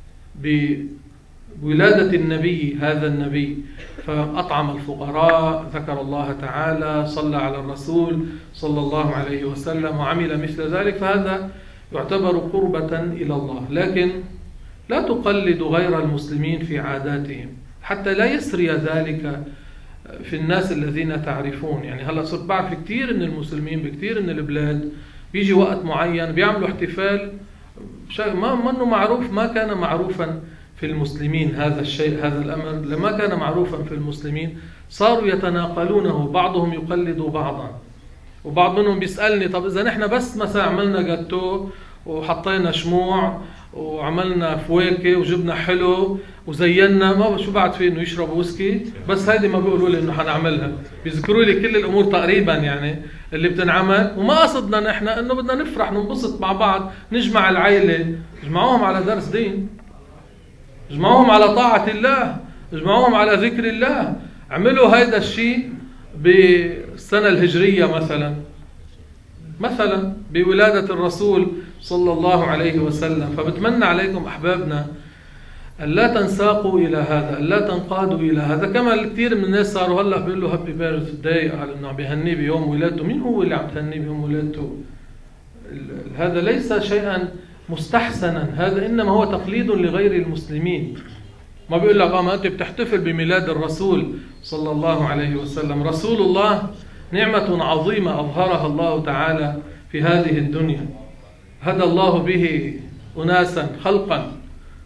بولادة النبي هذا النبي فأطعم الفقراء، ذكر الله تعالى، صلى على الرسول صلى الله عليه وسلم وعمل مثل ذلك، فهذا يعتبر قربة إلى الله. لكن لا تقلد غير المسلمين في عاداتهم حتى لا يسري ذلك في الناس الذين تعرفون. يعني هلا صرت بعرف كثير من المسلمين بكثير من البلاد بيجي وقت معين بيعملوا احتفال ما منه معروف، ما كان معروفا في المسلمين هذا الشيء، هذا الأمر لما كان معروفا في المسلمين صاروا يتناقلونه، بعضهم يقلد بعضا. وبعض منهم بيسألني طب إذا نحن بس مثلا عملنا جاتو وحطينا شموع وعملنا فواكه وجبنا حلو وزينا، ما شو بعد فيه انه يشرب ويسكي؟ بس هيدي ما بيقولوا لي انه حنعملها، بيذكروا لي كل الامور تقريبا يعني اللي بتنعمل، وما قصدنا نحن انه بدنا نفرح ننبسط مع بعض، نجمع العائله، نجمعوهم على درس دين، نجمعوهم على طاعه الله، نجمعوهم على ذكر الله. عملوا هيدا الشيء بالسنه الهجريه مثلا مثلا بولادة الرسول صلى الله عليه وسلم. فبتمنى عليكم أحبابنا أن لا تنساقوا إلى هذا، أن لا تنقادوا إلى هذا. كما الكثير من الناس صاروا هلأ بيقول له هابي بيرث داي على أنه عم بيهنيه بيوم ولادته. مين هو اللي عم تهنيه بيوم ولادته؟ هذا ليس شيئا مستحسنا، هذا إنما هو تقليد لغير المسلمين. ما بيقول لك آه ما أنت بتحتفل بميلاد الرسول صلى الله عليه وسلم. رسول الله نعمة عظيمة أظهرها الله تعالى في هذه الدنيا، هدى الله به أناسا خلقا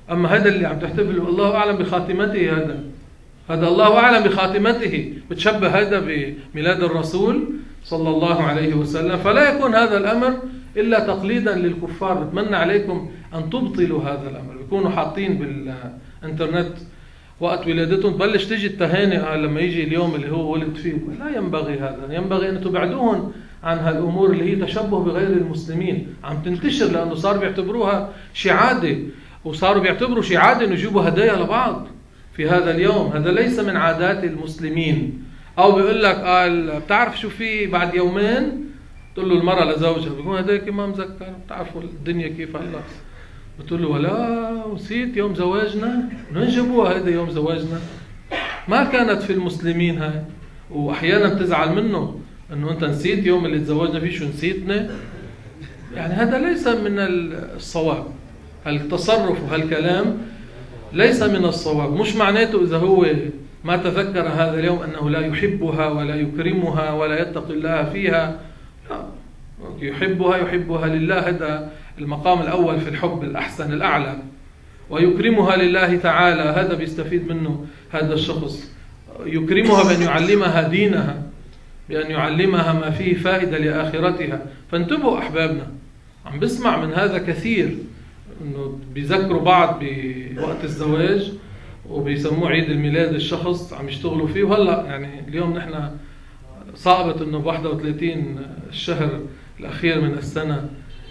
أما هذا اللي عم تحتفلوا الله أعلم بخاتمته، هذا هذا الله أعلم بخاتمته، بتشبه هذا بميلاد الرسول صلى الله عليه وسلم. فلا يكون هذا الأمر إلا تقليدا للكفار. بتمنى عليكم أن تبطلوا هذا الأمر. بيكونوا حاطين بالإنترنت وقت ولادتهم تبلش تجي التهانئة لما يجي اليوم اللي هو ولد فيه. لا ينبغي هذا، ينبغي أن تبعدوهم عن هالأمور اللي هي تشبه بغير المسلمين عم تنتشر، لأنه صار بيعتبروها شي عادة، وصاروا بيعتبروا شي عادة إنه يجيبوا هدايا لبعض في هذا اليوم. هذا ليس من عادات المسلمين. أو بيقول لك قال بتعرف شو في بعد يومين، تقول له المرأة لزوجها بيكون هداك ما مذكر، بتعرفوا الدنيا كيف هلا، بتقول له ولا نسيت يوم زواجنا، من جابوها هذا يوم زواجنا؟ ما كانت في المسلمين هاي. وأحيانا بتزعل منه انه انت نسيت يوم اللي تزوجنا فيه، شو نسيتنا؟ يعني هذا ليس من الصواب. هالتصرف وهالكلام ليس من الصواب. مش معناته اذا هو ما تذكر هذا اليوم انه لا يحبها ولا يكرمها ولا يتقي الله فيها. لا، يحبها يحبها لله، هذا المقام الاول في الحب الاحسن الاعلى. ويكرمها لله تعالى، هذا بيستفيد منه هذا الشخص. يكرمها بأن يعلمها دينها، بأن يعلمها ما فيه فائدة لآخرتها. فانتبهوا أحبابنا، عم بسمع من هذا كثير، إنه بيذكروا بعض بوقت الزواج وبيسموه عيد الميلاد الشخص عم يشتغلوا فيه. وهلا يعني اليوم نحن صعبت إنه ب واحد وثلاثين الشهر الأخير من السنة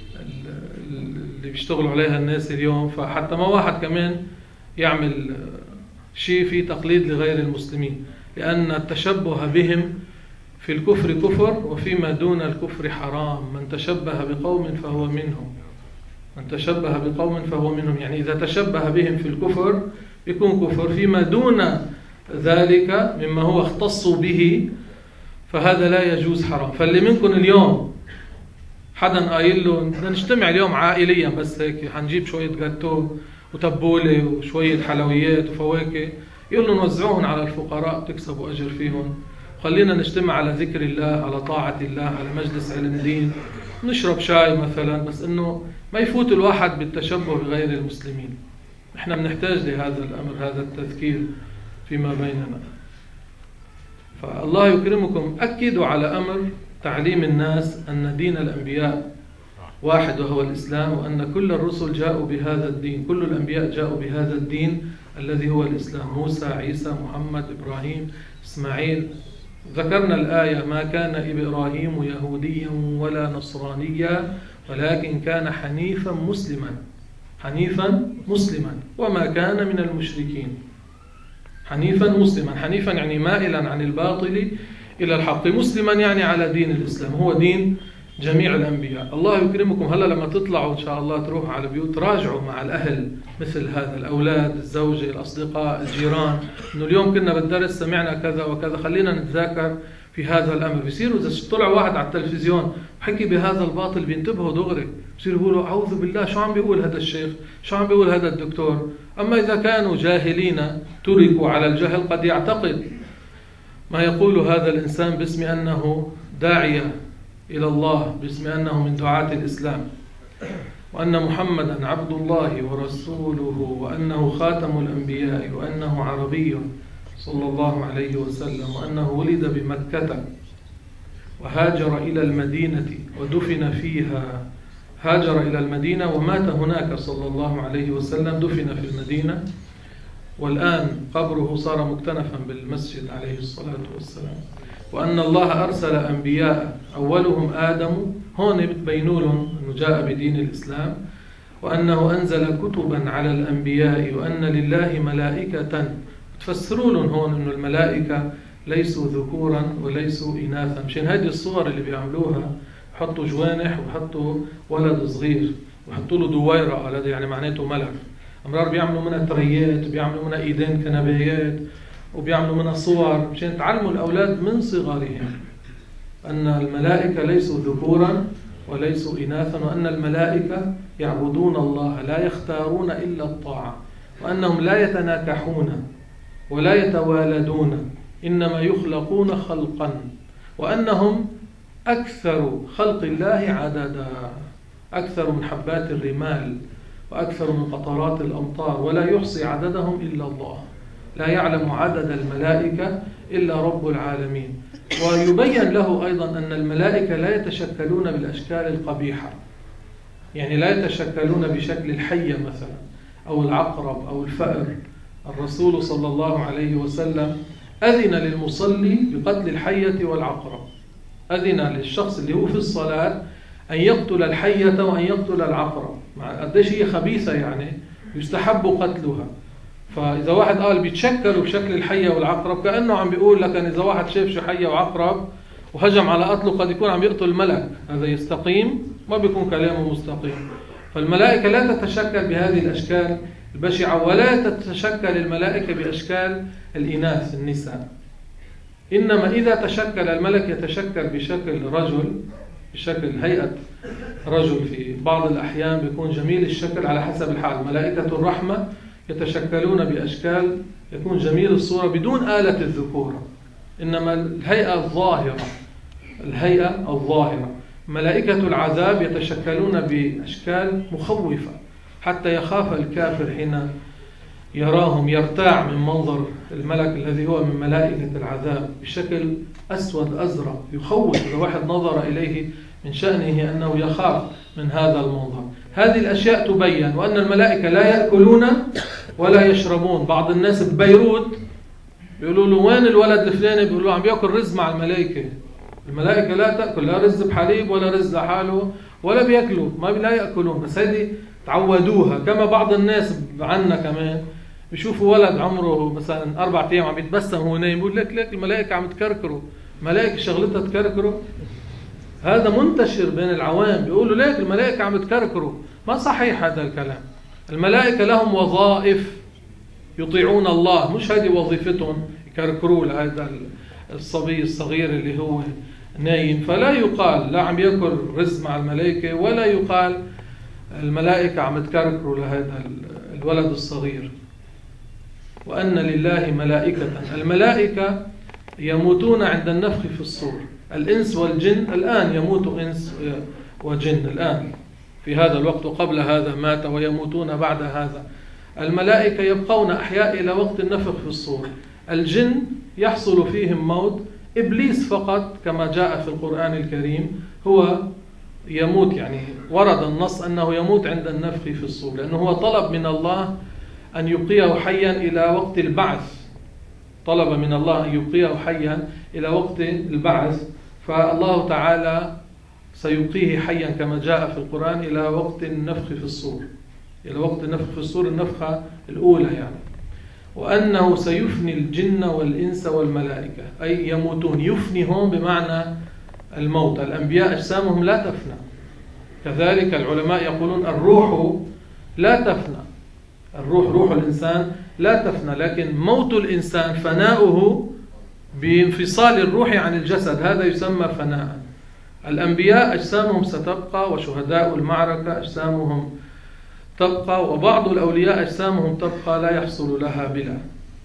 اللي بيشتغلوا عليها الناس اليوم، فحتى ما واحد كمان يعمل شيء في تقليد لغير المسلمين، لأن التشبه بهم في الكفر كفر، وفيما دون الكفر حرام. من تشبه بقوم فهو منهم، من تشبه بقوم فهو منهم. يعني إذا تشبه بهم في الكفر يكون كفر، فيما دون ذلك مما هو اختصوا به فهذا لا يجوز حرام. فاللي منكم اليوم حدا قايل له بدنا نجتمع اليوم عائليا بس هيك، حنجيب شوية جاتو وتبولة وشوية حلويات وفواكه، يقول له نوزعوهم على الفقراء تكسبوا أجر فيهم، خلينا نجتمع على ذكر الله، على طاعة الله، على مجلس علم دين، نشرب شاي مثلا، بس إنه ما يفوت الواحد بالتشبه بغير المسلمين. إحنا بنحتاج لهذا الأمر، هذا التذكير فيما بيننا. فالله يكرمكم، أكدوا على أمر تعليم الناس أن دين الأنبياء واحد وهو الإسلام، وأن كل الرسل جاءوا بهذا الدين، كل الأنبياء جاءوا بهذا الدين الذي هو الإسلام. موسى، عيسى، محمد، إبراهيم، إسماعيل. ذكرنا الآية: ما كان إبراهيم يهوديا ولا نصرانيا ولكن كان حنيفا مسلما، حنيفا مسلما وما كان من المشركين. حنيفا مسلما، حنيفا يعني مائلا عن الباطل إلى الحق، مسلما يعني على دين الإسلام، هو دين جميع الأنبياء. الله يكرمكم، هلا لما تطلعوا إن شاء الله تروحوا على بيوت، راجعوا مع الأهل مثل هذا، الأولاد، الزوجة، الأصدقاء، الجيران، إنه اليوم كنا بالدرس سمعنا كذا وكذا، خلينا نتذاكر في هذا الأمر. بيصيروا إذا طلع واحد على التلفزيون وحكي بهذا الباطل بينتبهوا دغري، بيصيروا يقولوا أعوذ بالله، شو عم بيقول هذا الشيخ، شو عم بيقول هذا الدكتور. أما إذا كانوا جاهلين تركوا على الجهل، قد يعتقد ما يقول هذا الإنسان باسم أنه داعية إلى الله، باسم أنه من دعاة الإسلام، وأن محمدا عبد الله ورسوله، وأنه خاتم الأنبياء، وأنه عربي صلى الله عليه وسلم، وأنه ولد بمكة وهاجر إلى المدينة ودفن فيها. هاجر إلى المدينة ومات هناك صلى الله عليه وسلم، دفن في المدينة، والآن قبره صار مكتنفا بالمسجد عليه الصلاة والسلام. وأن الله أرسل أنبياء، أولهم آدم، هون بتبينوا لهم أنه جاء بدين الإسلام، وأنه أنزل كتبا على الأنبياء، وأن لله ملائكة. تفسروا لهم هون أنه الملائكة ليسوا ذكورا وليسوا إناثا، مشان هذه الصور اللي بيعملوها حطوا جوانح وحطوا ولد صغير وحطوا له دويرة، هذا يعني معناته ملك. أمرار بيعملوا منها تريات، بيعملوا منها إيدين كنبيات، وبيعملوا منها صور، مشان تعلموا الأولاد من صغارهم أن الملائكة ليسوا ذكورا وليسوا إناثا، وأن الملائكة يعبدون الله لا يختارون إلا الطاعة، وأنهم لا يتناكحون ولا يتوالدون، إنما يخلقون خلقا، وأنهم أكثر خلق الله عددا، أكثر من حبات الرمال، وأكثر من قطرات الأمطار، ولا يحصي عددهم إلا الله، لا يعلم عدد الملائكة إلا رب العالمين. ويبين له أيضا أن الملائكة لا يتشكلون بالأشكال القبيحة، يعني لا يتشكلون بشكل الحية مثلا أو العقرب أو الفأر. الرسول صلى الله عليه وسلم أذن للمصلي بقتل الحية والعقرب، أذن للشخص اللي هو في الصلاة أن يقتل الحية وأن يقتل العقرب، مع قديش هي خبيثة يعني يستحب قتلها. فإذا واحد قال بيتشكلوا بشكل الحية والعقرب، كأنه عم بيقول لك أن إذا واحد شاف شو حية وعقرب وهجم على قتله قد يكون عم يقتل ملك، هذا يستقيم؟ ما بيكون كلامه مستقيم. فالملائكة لا تتشكل بهذه الأشكال البشعة، ولا تتشكل الملائكة بأشكال الإناث النساء، إنما إذا تشكل الملك يتشكل بشكل رجل، بشكل هيئة رجل، في بعض الأحيان بيكون جميل الشكل على حسب الحال. ملائكة الرحمة يتشكلون بأشكال يكون جميل الصورة بدون آلة الذكورة، إنما الهيئة الظاهرة، الهيئة الظاهرة. ملائكة العذاب يتشكلون بأشكال مخوفة حتى يخاف الكافر حين يراهم، يرتاع من منظر الملك الذي هو من ملائكة العذاب بشكل أسود أزرق يخوف. إذا واحد نظر إليه من شأنه أنه يخاف من هذا المنظر. هذه الأشياء تبين. وأن الملائكة لا يأكلون ولا يشربون. بعض الناس ببيروت بيقولوا له وين الولد الفلاني، بيقولوا له عم بيأكل رز مع الملائكة. الملائكة لا تأكل لا رز بحليب ولا رز لحاله ولا بيأكلوا، ما لا يأكلون، بس هذه تعودوها. كما بعض الناس عنا كمان بيشوفوا ولد عمره مثلا أربع أيام عم يتبسم وهو نايم، بيقول لك لك الملائكة عم تكركروا، الملائكة شغلتها تكركروا. هذا منتشر بين العوام، بيقولوا ليك الملائكة عم تكركروا. ما صحيح هذا الكلام. الملائكة لهم وظائف يطيعون الله، مش هذه وظيفتهم يكركروا لهذا الصبي الصغير اللي هو نايم. فلا يقال لا عم يأكل رز مع الملائكة، ولا يقال الملائكة عم تكركروا لهذا الولد الصغير. وأن لله ملائكة، الملائكة يموتون عند النفخ في الصور. الإنس والجن الآن يموت إنس وجن الآن في هذا الوقت، وقبل هذا مات ويموتون بعد هذا. الملائكة يبقون أحياء إلى وقت النفخ في الصور. الجن يحصل فيهم موت. إبليس فقط كما جاء في القرآن الكريم هو يموت، يعني ورد النص أنه يموت عند النفخ في الصور، لأنه هو طلب من الله أن يبقيه حيا إلى وقت البعث. طلب من الله أن يبقيه حيا إلى وقت البعث، فالله تعالى سيبقيه حيا كما جاء في القرآن إلى وقت النفخ في الصور، إلى وقت النفخ في الصور، النفخة الأولى يعني. وأنه سيفني الجن والإنس والملائكة، أي يموتون. يفنيهم بمعنى الموت. الأنبياء أجسامهم لا تفنى، كذلك العلماء يقولون الروح لا تفنى، الروح روح الإنسان لا تفنى، لكن موت الإنسان فناؤه بانفصال الروح عن الجسد، هذا يسمى فناء. الأنبياء أجسامهم ستبقى، وشهداء المعركة أجسامهم تبقى، وبعض الأولياء أجسامهم تبقى لا يحصل لها بلا.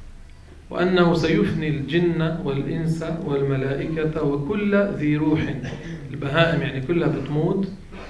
وأنه سيفني الجن والإنس والملائكة وكل ذي روح، البهائم يعني كلها بتموت،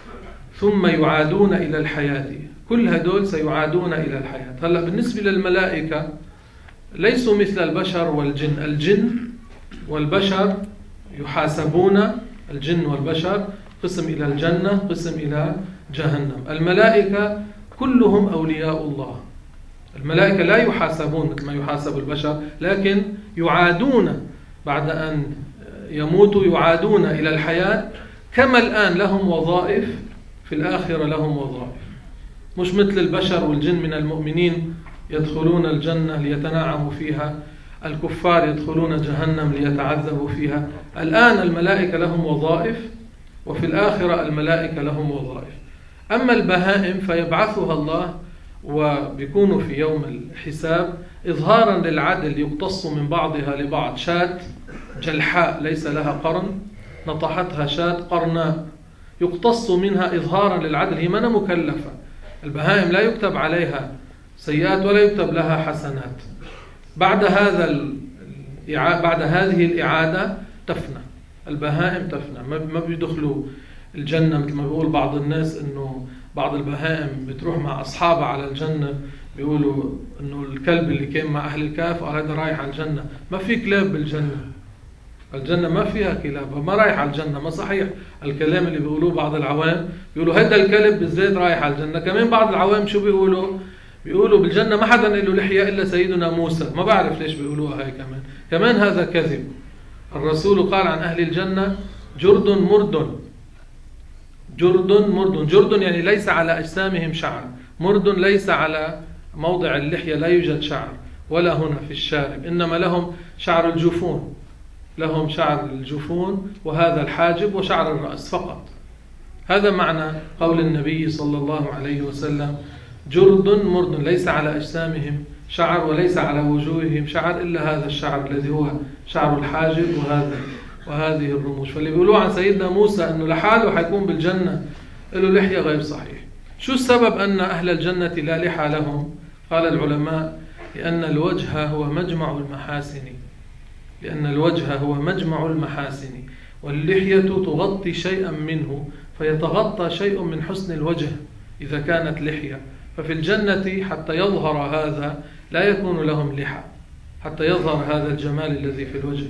ثم يعادون إلى الحياة. كل هدول سيعادون إلى الحياة. هلأ بالنسبة للملائكة ليسوا مثل البشر والجن. الجن والبشر يحاسبون، الجن والبشر قسم إلى الجنة قسم إلى جهنم. الملائكة كلهم أولياء الله. الملائكة لا يحاسبون مثل ما يحاسب البشر، لكن يعادون بعد أن يموتوا، يعادون إلى الحياة. كما الآن لهم وظائف، في الآخرة لهم وظائف، مش مثل البشر والجن. من المؤمنين يدخلون الجنة ليتنعموا فيها، الكفار يدخلون جهنم ليتعذبوا فيها. الآن الملائكة لهم وظائف، وفي الآخرة الملائكة لهم وظائف. أما البهائم فيبعثها الله، وبيكونوا في يوم الحساب إظهارا للعدل، يقتص من بعضها لبعض. شاة جلحاء ليس لها قرن نطحتها شاة قرناء، يقتص منها إظهارا للعدل، هي من مكلفة. البهائم لا يكتب عليها سيئات ولا يكتب لها حسنات. بعد هذا بعد هذه الإعادة تفنى البهائم، تفنى، ما بيدخلوا الجنة مثل ما بيقول بعض الناس إنه بعض البهائم بتروح مع أصحابها على الجنة، بيقولوا إنه الكلب اللي كان مع أهل الكهف قال هذا رايح على الجنة. ما في كلاب بالجنة، الجنة ما فيها كلاب، ما رايح على الجنة. ما صحيح الكلام اللي بيقولوه بعض العوام، بيقولوا هذا الكلب بالزيت رايح على الجنة. كمان بعض العوام شو بيقولوا؟ بيقولوا بالجنة ما حدا له لحية إلا سيدنا موسى. ما بعرف ليش بيقولوها هاي كمان. كمان هذا كذب. الرسول قال عن أهل الجنة جرد مرد، جرد مرد. جرد يعني ليس على أجسامهم شعر، مرد ليس على موضع اللحية لا يوجد شعر، ولا هنا في الشارب، إنما لهم شعر الجفون، لهم شعر الجفون وهذا الحاجب وشعر الرأس فقط. هذا معنى قول النبي صلى الله عليه وسلم جرد مرد، ليس على أجسامهم شعر وليس على وجوههم شعر إلا هذا الشعر الذي هو شعر الحاجب وهذا وهذه الرموش. فاللي بيقولوا عن سيدنا موسى أنه لحاله حيكون بالجنة له لحية غير صحيح. شو السبب أن أهل الجنة لا لحى لهم؟ قال العلماء لأن الوجه هو مجمع المحاسن، لأن الوجه هو مجمع المحاسن، واللحية تغطي شيئا منه، فيتغطى شيء من حسن الوجه إذا كانت لحية. ففي الجنة حتى يظهر هذا لا يكون لهم لحى، حتى يظهر هذا الجمال الذي في الوجه.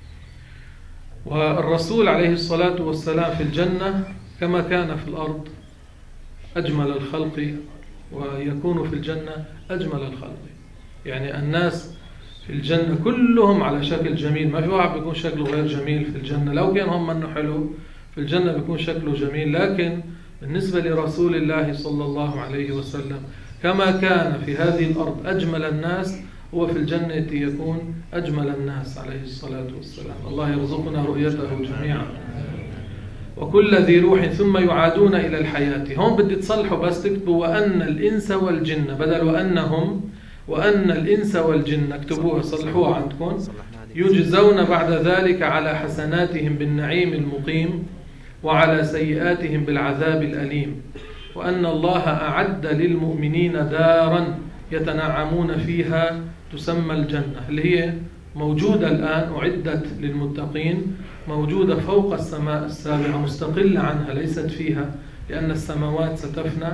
والرسول عليه الصلاة والسلام في الجنة كما كان في الأرض أجمل الخلق، ويكون في الجنة أجمل الخلق. يعني الناس في الجنة كلهم على شكل جميل، ما في واحد بيكون شكله غير جميل في الجنة. لو كان هم منه حلو في الجنة بيكون شكله جميل، لكن بالنسبة لرسول الله صلى الله عليه وسلم كما كان في هذه الأرض أجمل الناس، هو في الجنة يكون أجمل الناس عليه الصلاة والسلام. الله يرزقنا رؤيته جميعا. وكل ذي روح ثم يعادون إلى الحياة. هم بدي تصلحوا بس تكتبوا وأن الإنس والجن بدل وأنهم، وأن الإنس والجن اكتبوها صلحوها عندكم. يجزون بعد ذلك على حسناتهم بالنعيم المقيم وعلى سيئاتهم بالعذاب الأليم. وأن الله أعد للمؤمنين دارا يتنعمون فيها تسمى الجنة، اللي هي موجودة الآن، أعدت للمتقين، موجودة فوق السماء السابعة مستقلة عنها ليست فيها، لأن السماوات ستفنى.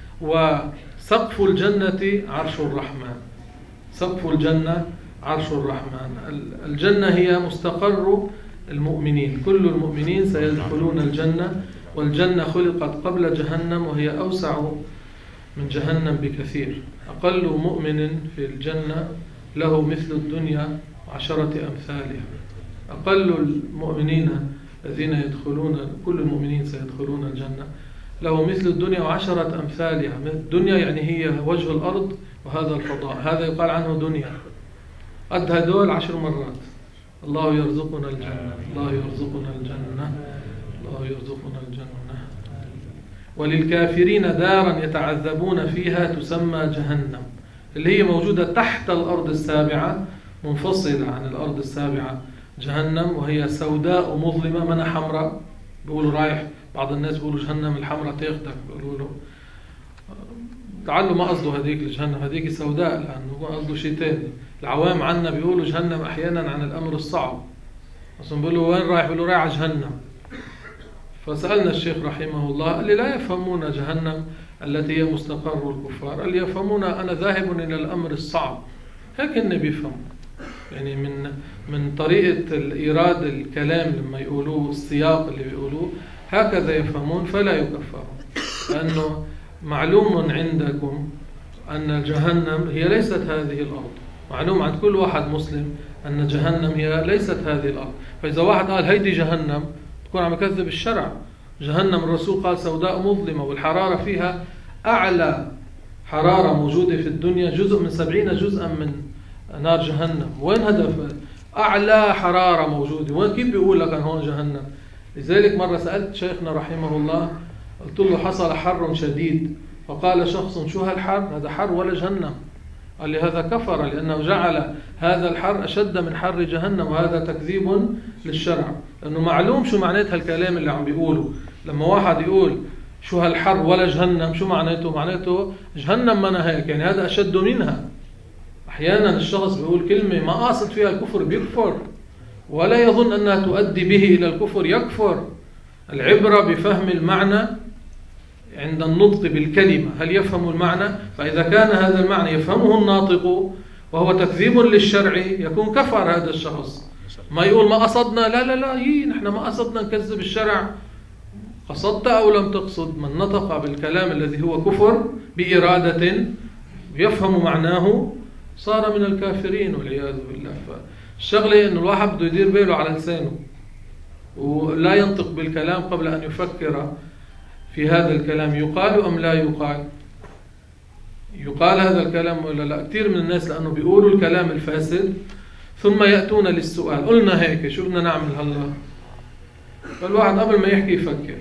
وسقف الجنة عرش الرحمن، سقف الجنة عرش الرحمن. الجنة هي مستقر المؤمنين، كل المؤمنين سيدخلون الجنة، والجنة خلقت قبل جهنم وهي أوسع من جهنم بكثير. أقل مؤمن في الجنة له مثل الدنيا عشرة أمثالها. أقل المؤمنين الذين يدخلون، كل المؤمنين سيدخلون الجنة، له مثل الدنيا وعشرة أمثالها. الدنيا يعني هي وجه الأرض وهذا الفضاء، هذا يقال عنه دنيا، قد هدول عشر مرات. الله يرزقنا الجنة، الله يرزقنا الجنة، الله يرزقنا الجنة. وللكافرين دارا يتعذبون فيها تسمى جهنم، اللي هي موجودة تحت الأرض السابعة، منفصلة عن الأرض السابعة جهنم، وهي سوداء مظلمة منها حمراء. بيقولوا رايح، بعض الناس بيقولوا جهنم الحمراء تاخدك، بيقولوا له تعالوا ما قصده هذيك الجهنم، هذيك سوداء، لأنه قصده شيء تاني. العوام عنا بيقولوا جهنم أحيانا عن الأمر الصعب، أصلا بيقولوا وين رايح؟ بيقولوا رايح على جهنم. فسألنا الشيخ رحمه الله، قال لي لا يفهمون جهنم التي هي مستقر الكفار، قال لي يفهمون أنا ذاهب إلى الأمر الصعب. هيك إني بيفهم، يعني من من طريقة إيراد الكلام لما يقولوه، السياق اللي بيقولوه هكذا يفهمون، فلا يكفرون. لأنه معلوم عندكم أن جهنم هي ليست هذه الأرض، معلوم عند كل واحد مسلم أن جهنم هي ليست هذه الأرض. فإذا واحد قال هيدي جهنم تكون عم يكذب الشرع. جهنم الرسول قال سوداء مظلمة، والحرارة فيها أعلى حرارة موجودة في الدنيا جزء من سبعين جزءا من نار جهنم. وين هدف أعلى حرارة موجودة؟ وين كيف بيقول لك أن هون جهنم؟ لذلك مرة سألت شيخنا رحمه الله، قلت له حصل حر شديد، فقال شخص شو هالحر؟ هذا حر ولا جهنم؟ قال لي هذا كفر، لأنه جعل هذا الحر أشد من حر جهنم، وهذا تكذيب للشرع. لأنه معلوم شو معنات هالكلام اللي عم بيقوله. لما واحد يقول شو هالحر ولا جهنم، شو معناته؟ معناته جهنم منا هيك، يعني هذا أشد منها. أحيانا الشخص بيقول كلمة ما قاصد فيها الكفر بيكفر، ولا يظن أنها تؤدي به إلى الكفر يكفر. العبرة بفهم المعنى عند النطق بالكلمة هل يفهم المعنى؟ فإذا كان هذا المعنى يفهمه الناطق وهو تكذيب للشرع يكون كفر هذا الشخص. ما يقول ما قصدنا، لا لا لا هي نحن ما قصدنا نكذب الشرع. قصدت أو لم تقصد، من نطق بالكلام الذي هو كفر بإرادة يفهم معناه صار من الكافرين والعياذ بالله. فالشغلة إنه الواحد بده يدير باله على لسانه ولا ينطق بالكلام قبل أن يفكر في هذا الكلام يقال أم لا يقال، يقال هذا الكلام ولا لا. كثير من الناس لأنه بيقولوا الكلام الفاسد ثم يأتون للسؤال قلنا هيك شو بدنا نعمل هلا، فالواحد قبل ما يحكي يفكر.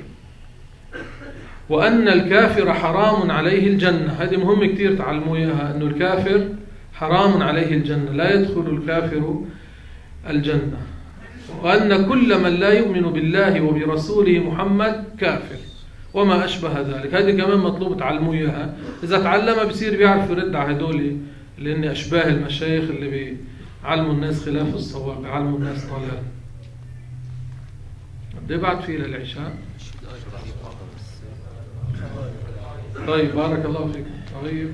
وأن الكافر حرام عليه الجنة، هذه مهم كثير تعلموا إياها، أنه الكافر حرام عليه الجنة، لا يدخل الكافر الجنة. وأن كل من لا يؤمن بالله وبرسوله محمد كافر وما أشبه ذلك. هذه كمان مطلوب تعلموا إياها، إذا تعلمها بصير بيعرف يرد على هدول لأن أشباه المشايخ اللي بيعلموا الناس خلاف الصواب، بيعلموا الناس ضلال. بدي بعد فيه للعشاء. طيب بارك الله فيك. طيب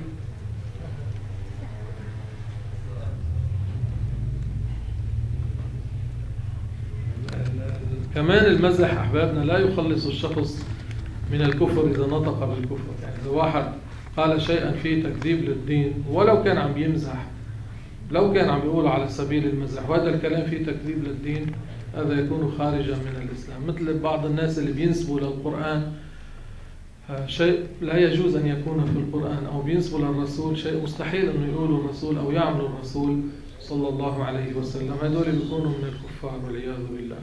كمان المزح أحبابنا لا يخلص الشخص من الكفر إذا نطق بالكفر. يعني إذا واحد قال شيئا فيه تكذيب للدين ولو كان عم يمزح، لو كان عم يقول على سبيل المزح وهذا الكلام فيه تكذيب للدين، هذا يكون خارجا من الإسلام. مثل بعض الناس اللي بينسبوا للقرآن شيء لا يجوز أن يكون في القرآن، أو بينسبوا للرسول شيء مستحيل أنه يقولوا الرسول أو يعملوا الرسول صلى الله عليه وسلم، هذول بيكونوا من الكفار والعياذ بالله.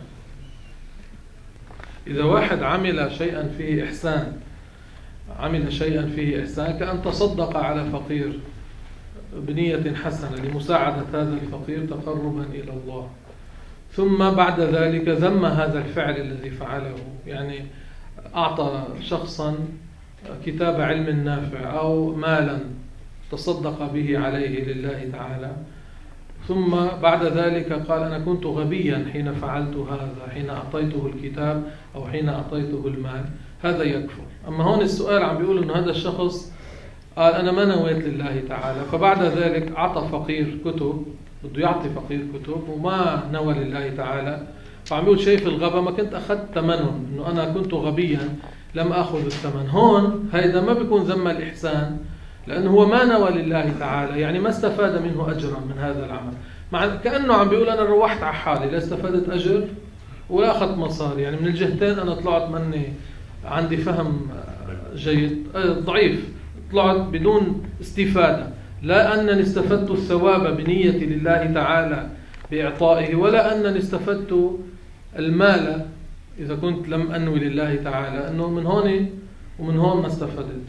إذا واحد عمل شيئا فيه إحسان، عمل شيئا فيه إحسان كأن تصدق على فقير بنية حسنة لمساعدة هذا الفقير تقربا إلى الله، ثم بعد ذلك ذم هذا الفعل الذي فعله، يعني أعطى شخصا كتاب علم نافع أو مالا تصدق به عليه لله تعالى، ثم بعد ذلك قال أنا كنت غبيا حين فعلت هذا، حين أعطيته الكتاب أو حين أعطيته المال، هذا يكفر. أما هون السؤال عم بيقول أنه هذا الشخص قال أنا ما نويت لله تعالى، فبعد ذلك أعطى فقير كتب، بده يعطي فقير كتب وما نوى لله تعالى، فعم بيقول شايف الغبا ما كنت أخذت ثمنهم، أنه أنا كنت غبيا لم أخذ الثمن. هون هيدا ما بيكون ذم الإحسان لأنه هو ما نوى لله تعالى، يعني ما استفاد منه أجرا من هذا العمل، مع كأنه عم بيقول أنا روحت على حالي لا استفادت أجر ولا أخذت مصاري، يعني من الجهتين أنا طلعت مني عندي فهم جيد ضعيف، طلعت بدون استفادة، لا أنني استفدت الثواب بنية لله تعالى بإعطائه، ولا أنني استفدت المال إذا كنت لم أنوي لله تعالى، أنه من هون ومن هون ما استفدت.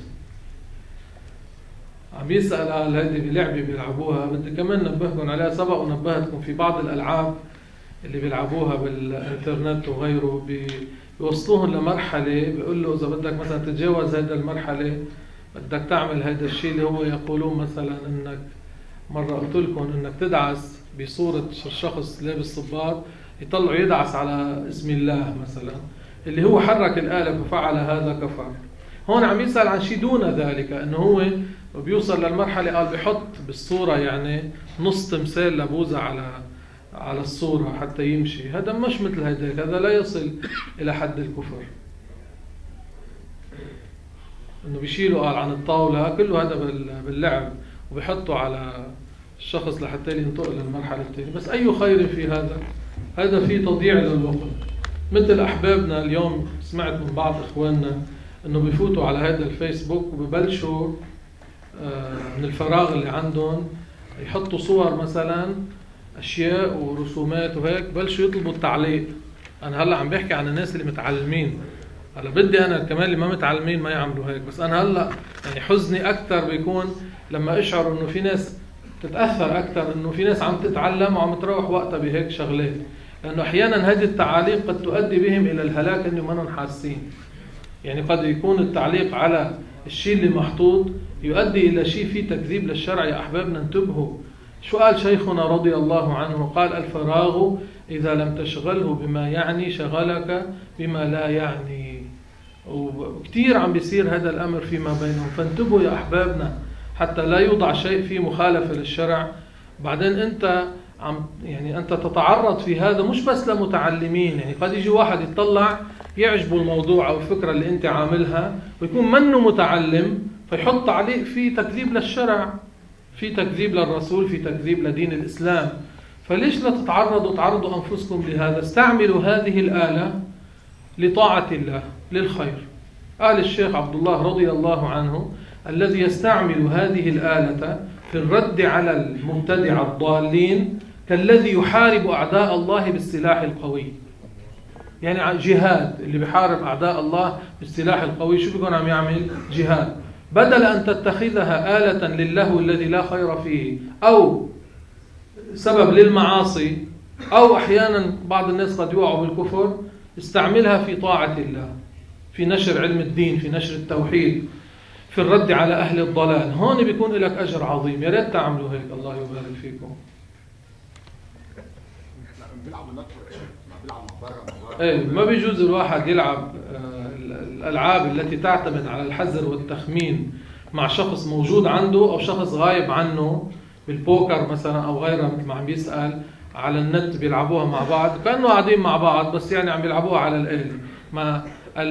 عم يسأل قال هذه بلعبة بيلعبوها، بدي كمان نبهكم عليها، سبق ونبهتكم في بعض الألعاب اللي بيلعبوها بالإنترنت وغيره بيوصلوهم لمرحلة بيقول له إذا بدك مثلا تتجاوز هذه المرحلة بدك تعمل هذا الشيء اللي هو يقولون مثلا إنك مرة قلت لكم إنك تدعس بصورة شخص لابس صباط يطلع يدعس على اسم الله مثلا، اللي هو حرك الآلة ففعل هذا كفر. هون عم يسأل عن شيء دون ذلك، إنه هو بيوصل للمرحلة قال بيحط بالصورة يعني نص تمثال لبوزة على على الصورة حتى يمشي، هذا مش مثل هذاك، هذا لا يصل إلى حد الكفر. إنه بيشيلوا قال عن الطاولة كله هذا باللعب وبيحطوا على الشخص لحتى ينتقل للمرحلة الثانية، بس أي خير في هذا؟ هذا فيه تضييع للوقت. مثل أحبابنا اليوم سمعت من بعض إخواننا إنه بيفوتوا على هذا الفيسبوك وببلشوا من الفراغ اللي عندهم يحطوا صور مثلا أشياء ورسومات وهيك، بلشوا يطلبوا التعليق. أنا هلأ عم بحكي عن الناس اللي متعلمين، هلا بدي أنا كمان اللي ما متعلمين ما يعملوا هيك، بس أنا هلأ يعني حزني أكثر بيكون لما أشعر إنه في ناس تتأثر أكثر إنه في ناس عم تتعلم وعم تروح وقتها بهيك شغلات، لأنه أحيانا هذه التعاليق قد تؤدي بهم إلى الهلاك إنه ما نحن حاسين. يعني قد يكون التعليق على الشيء اللي محطوط يؤدي إلى شيء فيه تكذيب للشرع. يا أحبابنا انتبهوا، شو قال شيخنا رضي الله عنه؟ قال الفراغ إذا لم تشغله بما يعني شغلك بما لا يعني. وكثير عم بيصير هذا الأمر فيما بينهم. فانتبهوا يا أحبابنا حتى لا يوضع شيء فيه مخالفة للشرع، بعدين أنت عم يعني أنت تتعرض في هذا مش بس لمتعلمين. يعني قد يجي واحد يطلع يعجبه الموضوع أو الفكرة اللي أنت عاملها ويكون منه متعلم، فيحط عليه في تكذيب للشرع، في تكذيب للرسول، في تكذيب لدين الإسلام. فليش لا تتعرضوا تعرضوا أنفسكم لهذا؟ استعملوا هذه الآلة لطاعة الله للخير. قال الشيخ عبد الله رضي الله عنه: الذي يستعمل هذه الآلة في الرد على المبتدع الضالين كالذي يحارب أعداء الله بالسلاح القوي. يعني جهاد، اللي بيحارب أعداء الله بالسلاح القوي شو بيكون عم يعمل؟ جهاد. بدل أن تتخذها آلة للهو الذي لا خير فيه أو سبب للمعاصي، أو أحيانا بعض الناس قد يوقعوا بالكفر، استعملها في طاعة الله، في نشر علم الدين، في نشر التوحيد، في الرد على أهل الضلال. هون بيكون لك أجر عظيم. يا ريت تعملوا هيك. الله يبارك فيكم. ايه ما بيجوز الواحد يلعب الألعاب التي تعتمد على الحذر والتخمين مع شخص موجود عنده أو شخص غايب عنه، بالبوكر مثلا أو غيرها مثل ما عم بيسأل على النت بيلعبوها مع بعض كأنه قاعدين مع بعض، بس يعني عم بيلعبوها على الآلة. ما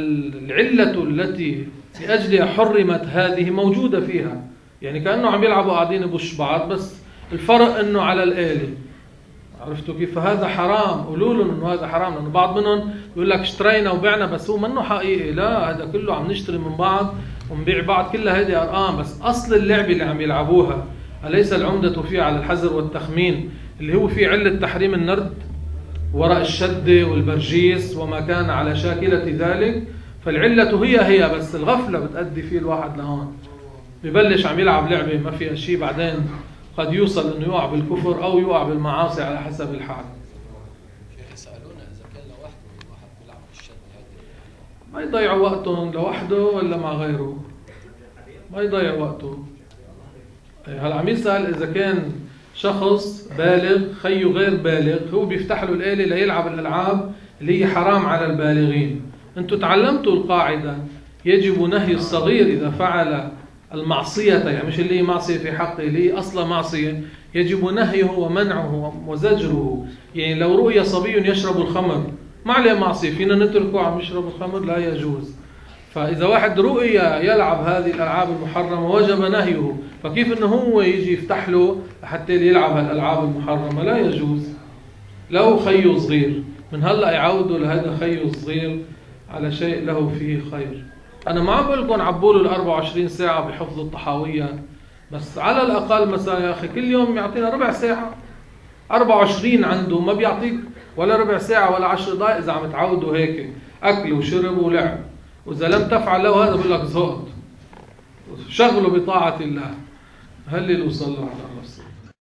العلة التي لأجلها حرمت هذه موجودة فيها، يعني كأنه عم يلعبوا قاعدين بوش بعض، بس الفرق أنه على الآلة. عرفتوا كيف؟ فهذا حرام. قولوا لهم انه هذا حرام، لانه بعض منهم يقول لك اشترينا وبعنا، بس هو منه حقيقي. لا، هذا كله عم نشتري من بعض ونبيع بعض، كلها هذه ارقام، بس اصل اللعبه اللي عم يلعبوها اليس العمده فيها على الحذر والتخمين، اللي هو في عله تحريم النرد وراء الشده والبرجيس وما كان على شاكله ذلك. فالعله هي هي، بس الغفله بتؤدي فيه الواحد لهون، ببلش عم يلعب لعبه ما فيها شيء، بعدين قد يوصل انه يقع بالكفر او يقع بالمعاصي على حسب الحال. شيخ يسالونا اذا كان لوحده الواحد بيلعب بالشد هذه، ما يضيع وقتهم لوحده ولا مع غيره، ما يضيع وقته. هلا عم يسال اذا كان شخص بالغ خيه غير بالغ، هو بيفتح له الاله ليلعب الالعاب اللي هي حرام على البالغين. انتم تعلمتوا القاعده يجب نهي الصغير اذا فعل المعصية، يعني مش اللي هي معصية في حقه، اللي هي أصلا معصية يجب نهيه ومنعه وزجره. يعني لو رؤي صبي يشرب الخمر ما عليه معصية، فينا نتركه عم يشرب الخمر؟ لا يجوز. فإذا واحد رؤي يلعب هذه الألعاب المحرمة وجب نهيه، فكيف إنه هو يجي يفتح له حتى يلعب هالألعاب المحرمة؟ لا يجوز. لو خيه صغير من هلأ يعودوا لهذا خيه الصغير على شيء له فيه خير. أنا ما عم بقول لكم عبوا له ال أربعة وعشرين ساعة بحفظ الطحاوية، بس على الأقل مثلا يا أخي كل يوم يعطينا ربع ساعة. أربعة وعشرين عنده ما بيعطيك ولا ربع ساعة ولا عشر دقائق إذا عم تعودوا هيك أكل وشرب ولعب. وإذا لم تفعل له هذا بقول لك زهد. شغله بطاعة الله. هل اللي وصل له؟